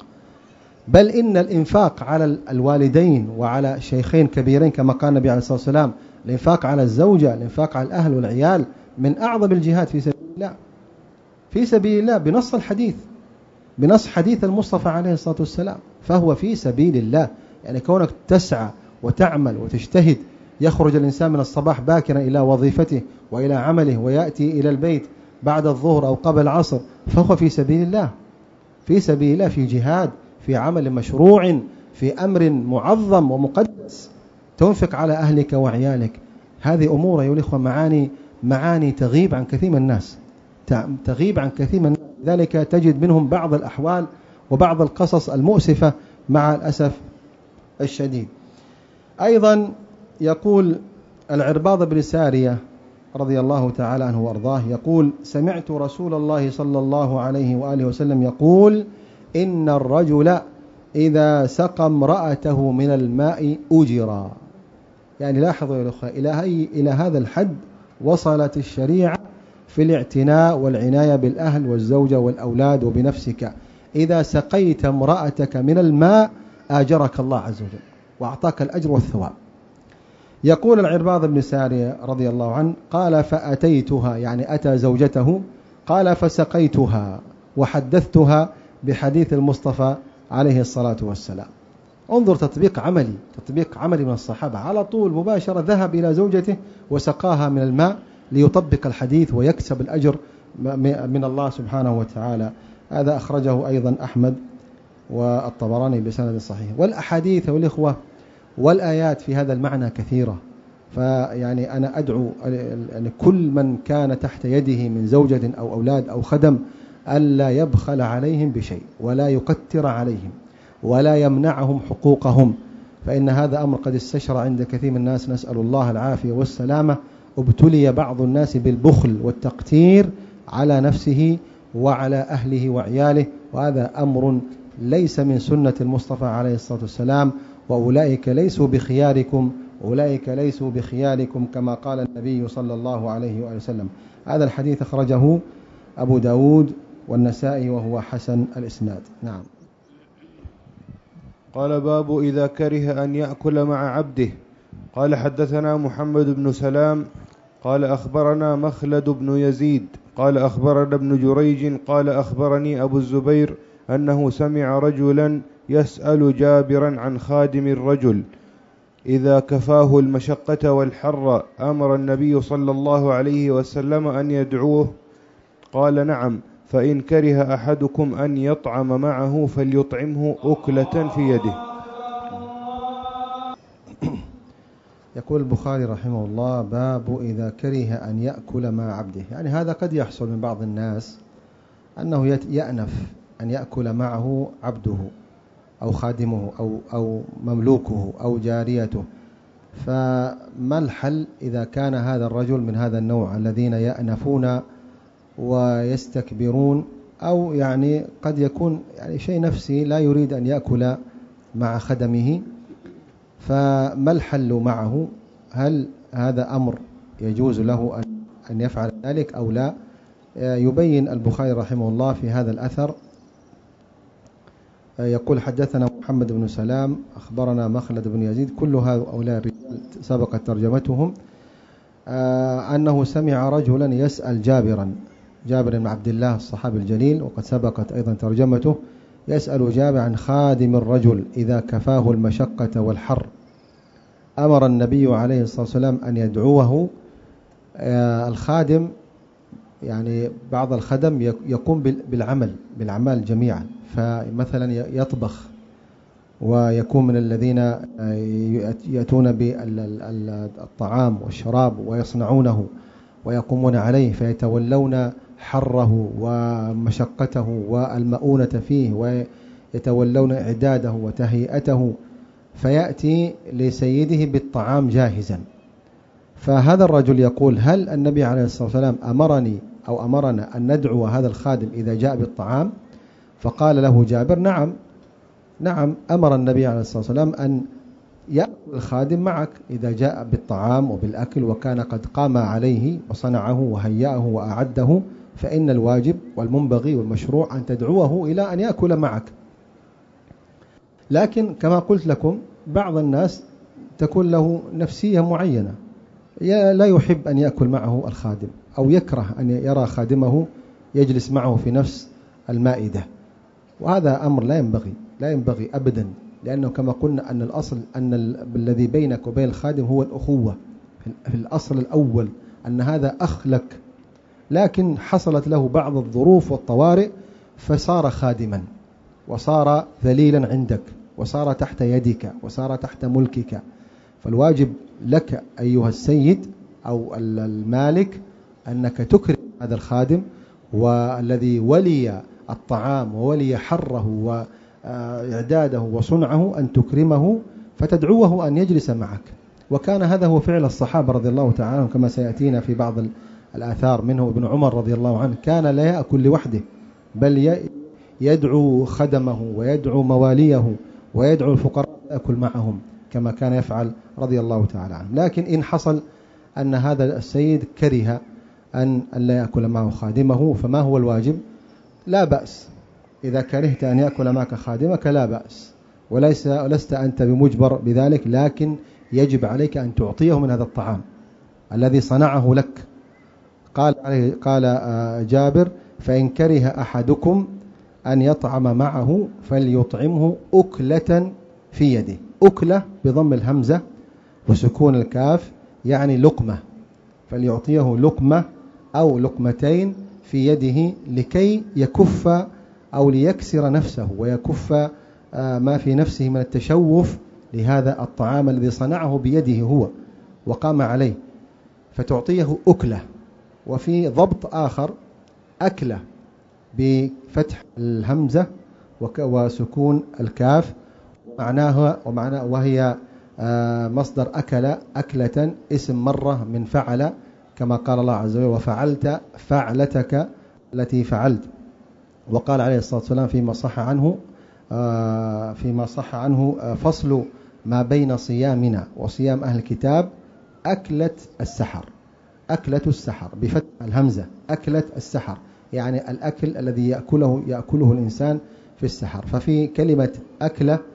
بل إن الإنفاق على الوالدين وعلى شيخين كبيرين كما قال النبي عليه الصلاة والسلام، الإنفاق على الزوجة، الإنفاق على الأهل والعيال من أعظم الجهاد في سبيل الله، في سبيل الله بنص الحديث، بنص حديث المصطفى عليه الصلاة والسلام، فهو في سبيل الله. يعني كونك تسعى وتعمل وتجتهد، يخرج الإنسان من الصباح باكرا إلى وظيفته وإلى عمله ويأتي إلى البيت بعد الظهر أو قبل العصر، فهو في سبيل الله، في سبيل الله، في جهاد، في عمل مشروع، في أمر معظم ومقدس، تنفق على أهلك وعيالك. هذه أمور أيها الإخوة معاني معاني تغيب عن كثير من الناس، تغيب عن كثير من الناس، ذلك تجد منهم بعض الأحوال وبعض القصص المؤسفة مع الأسف الشديد. أيضا يقول العرباض بن سارية رضي الله تعالى عنه وارضاه، يقول سمعت رسول الله صلى الله عليه وآله وسلم يقول إن الرجل إذا سقى امرأته من الماء أجرا. يعني لاحظوا يا الأخوة إلى, إلى هذا الحد وصلت الشريعة في الاعتناء والعناية بالأهل والزوجة والأولاد وبنفسك. إذا سقيت امرأتك من الماء آجرك الله عز وجل وأعطاك الأجر والثواب. يقول العرباض بن سارية رضي الله عنه قال فأتيتها، يعني أتى زوجته، قال فسقيتها وحدثتها بحديث المصطفى عليه الصلاة والسلام. انظر تطبيق عملي، تطبيق عملي من الصحابة، على طول مباشرة ذهب إلى زوجته وسقاها من الماء ليطبق الحديث ويكسب الأجر من الله سبحانه وتعالى. هذا أخرجه أيضا أحمد والطبراني بسند صحيح. والأحاديث والإخوة والآيات في هذا المعنى كثيرة، فيعني أنا أدعو أن كل من كان تحت يده من زوجة أو أولاد أو خدم ألا يبخل عليهم بشيء ولا يقتر عليهم ولا يمنعهم حقوقهم، فإن هذا أمر قد استشرع عند كثير من الناس، نسأل الله العافية والسلامة. ابتلي بعض الناس بالبخل والتقتير على نفسه وعلى أهله وعياله، وهذا أمر ليس من سنة المصطفى عليه الصلاة والسلام. وأولئك ليسوا بخياركم، أولئك ليسوا بخياركم كما قال النبي صلى الله عليه وآله وسلم. هذا الحديث أخرجه أبو داود والنسائي وهو حسن الإسناد. نعم. قال باب إذا كره أن يأكل مع عبده. قال حدثنا محمد بن سلام قال أخبرنا مخلد بن يزيد قال أخبرنا ابن جريج قال أخبرني أبو الزبير أنه سمع رجلا يسأل جابرا عن خادم الرجل إذا كفاه المشقة والحر أمر النبي صلى الله عليه وسلم أن يدعوه. قال نعم، فإن كره أحدكم أن يطعم معه فليطعمه أكلة في يده. يقول البخاري رحمه الله: باب إذا كره أن يأكل مع عبده. يعني هذا قد يحصل من بعض الناس أنه يأنف أن يأكل معه عبده أو خادمه أو, أو مملوكه أو جاريته. فما الحل إذا كان هذا الرجل من هذا النوع الذين يأنفون ويستكبرون، أو يعني قد يكون يعني شيء نفسي لا يريد أن يأكل مع خدمه؟ فما الحل معه؟ هل هذا أمر يجوز له أن يفعل ذلك أو لا؟ يبين البخاري رحمه الله في هذا الأثر. يقول حدثنا محمد بن سلام أخبرنا مخلد بن يزيد، كل هؤلاء الرجال سبقت ترجمتهم، أنه سمع رجلا يسأل جابرا، جابر بن عبد الله الصحابي الجليل، وقد سبقت أيضا ترجمته، يسأل جابر عن خادم الرجل إذا كفاه المشقة والحر أمر النبي عليه الصلاة والسلام أن يدعوه. الخادم يعني بعض الخدم يقوم بالعمل بالعمل جميعا، فمثلا يطبخ ويكون من الذين يأتون بالطعام والشراب ويصنعونه ويقومون عليه، فيتولون حره ومشقته والمؤونة فيه ويتولون إعداده وتهيئته، فيأتي لسيده بالطعام جاهزا. فهذا الرجل يقول: هل النبي عليه الصلاة والسلام أمرني أو أمرنا أن ندعو هذا الخادم إذا جاء بالطعام؟ فقال له جابر: نعم نعم أمر النبي عليه الصلاة والسلام أن يأكل الخادم معك إذا جاء بالطعام وبالأكل وكان قد قام عليه وصنعه وهيأه وأعده، فإن الواجب والمنبغي والمشروع أن تدعوه إلى أن يأكل معك. لكن كما قلت لكم بعض الناس تكون له نفسية معينة، لا يحب أن يأكل معه الخادم أو يكره أن يرى خادمه يجلس معه في نفس المائدة، وهذا أمر لا ينبغي لا ينبغي أبدا، لأنه كما قلنا أن الأصل أن الذي بينك وبين الخادم هو الأخوة في الأصل الأول، أن هذا أخ لك، لكن حصلت له بعض الظروف والطوارئ فصار خادما وصار ذليلا عندك وصار تحت يدك وصار تحت ملكك. فالواجب لك أيها السيد أو المالك أنك تكرم هذا الخادم، والذي ولي الطعام وولي حره وإعداده وصنعه أن تكرمه فتدعوه أن يجلس معك. وكان هذا هو فعل الصحابة رضي الله تعالى عنهم، كما سيأتينا في بعض الآثار، منه ابن عمر رضي الله عنه كان لا يأكل لوحده، بل يدعو خدمه ويدعو مواليه ويدعو الفقراء يأكل معهم كما كان يفعل رضي الله تعالى عنه. لكن إن حصل أن هذا السيد كره أن لا يأكل معه خادمه، فما هو الواجب؟ لا بأس، إذا كرهت أن يأكل معك خادمك لا بأس، وليس لست أنت بمجبر بذلك، لكن يجب عليك أن تعطيه من هذا الطعام الذي صنعه لك. قال قال جابر: فإن كره أحدكم أن يطعم معه فليطعمه أكلة في يده. أكلة بضم الهمزة وسكون الكاف يعني لقمة، فليعطيه لقمة أو لقمتين في يده لكي يكف أو ليكسر نفسه ويكف ما في نفسه من التشوف لهذا الطعام الذي صنعه بيده هو وقام عليه، فتعطيه أكلة. وفي ضبط آخر أكلة بفتح الهمزة وسكون الكاف، معناها ومعنى وهي مصدر أكل أكلة، اسم مرة من فعل، كما قال الله عز وجل: وفعلت فعلتك التي فعلت. وقال عليه الصلاة والسلام فيما صح عنه فيما صح عنه فصل ما بين صيامنا وصيام أهل الكتاب أكلة السحر. أكلة السحر بفتح الهمزة، أكلة السحر يعني الأكل الذي يأكله يأكله الإنسان في السحر. ففي كلمة أكلة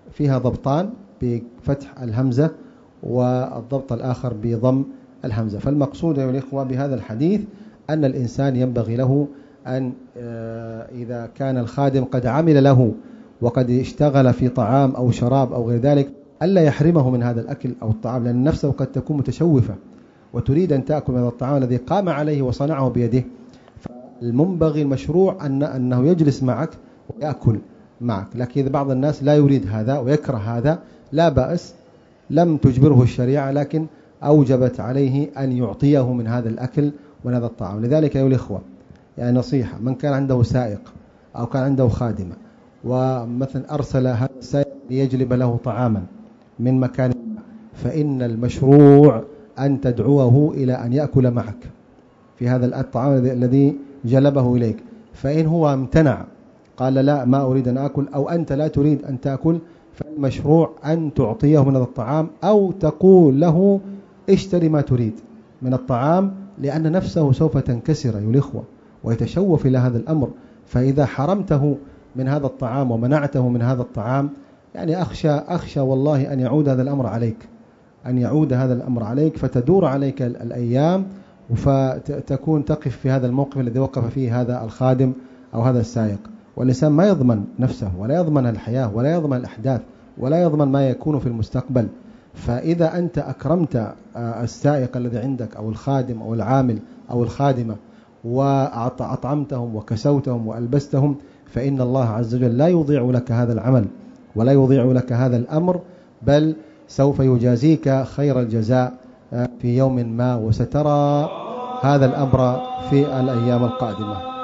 فيها ضبطان بفتح الهمزة والضبط الآخر بضم الهمزة. فالمقصود يا الإخوة بهذا الحديث أن الإنسان ينبغي له أن إذا كان الخادم قد عمل له وقد اشتغل في طعام أو شراب أو غير ذلك ألا يحرمه من هذا الأكل أو الطعام، لأن نفسه قد تكون متشوفة وتريد أن تأكل من هذا الطعام الذي قام عليه وصنعه بيده. فالمنبغي المشروع أن أنه يجلس معك ويأكل معك. لكن إذا بعض الناس لا يريد هذا ويكره هذا لا بأس، لم تجبره الشريعة لكن أوجبت عليه أن يعطيه من هذا الأكل ومن هذا الطعام. لذلك أيها الإخوة يعني نصيحة، من كان عنده سائق أو كان عنده خادمة ومثلا أرسل هذا السائق ليجلب له طعاما من مكان، فإن المشروع أن تدعوه إلى أن يأكل معك في هذا الطعام الذي جلبه إليك. فإن هو امتنع قال لا ما أريد أن أكل أو أنت لا تريد أن تأكل، فالمشروع أن تعطيه من هذا الطعام أو تقول له اشتري ما تريد من الطعام، لأن نفسه سوف تنكسر أيها الإخوة ويتشوف إلى هذا الأمر. فإذا حرمته من هذا الطعام ومنعته من هذا الطعام يعني أخشى أخشى والله أن يعود هذا الأمر عليك، أن يعود هذا الأمر عليك فتدور عليك الأيام فتكون تقف في هذا الموقف الذي وقف فيه هذا الخادم أو هذا السائق. والإنسان ما يضمن نفسه ولا يضمن الحياة ولا يضمن الأحداث ولا يضمن ما يكون في المستقبل. فإذا أنت أكرمت السائق الذي عندك أو الخادم أو العامل أو الخادمة وأطعمتهم وكسوتهم وألبستهم، فإن الله عز وجل لا يضيع لك هذا العمل ولا يضيع لك هذا الأمر، بل سوف يجازيك خير الجزاء في يوم ما، وسترى هذا الأمر في الأيام القادمة.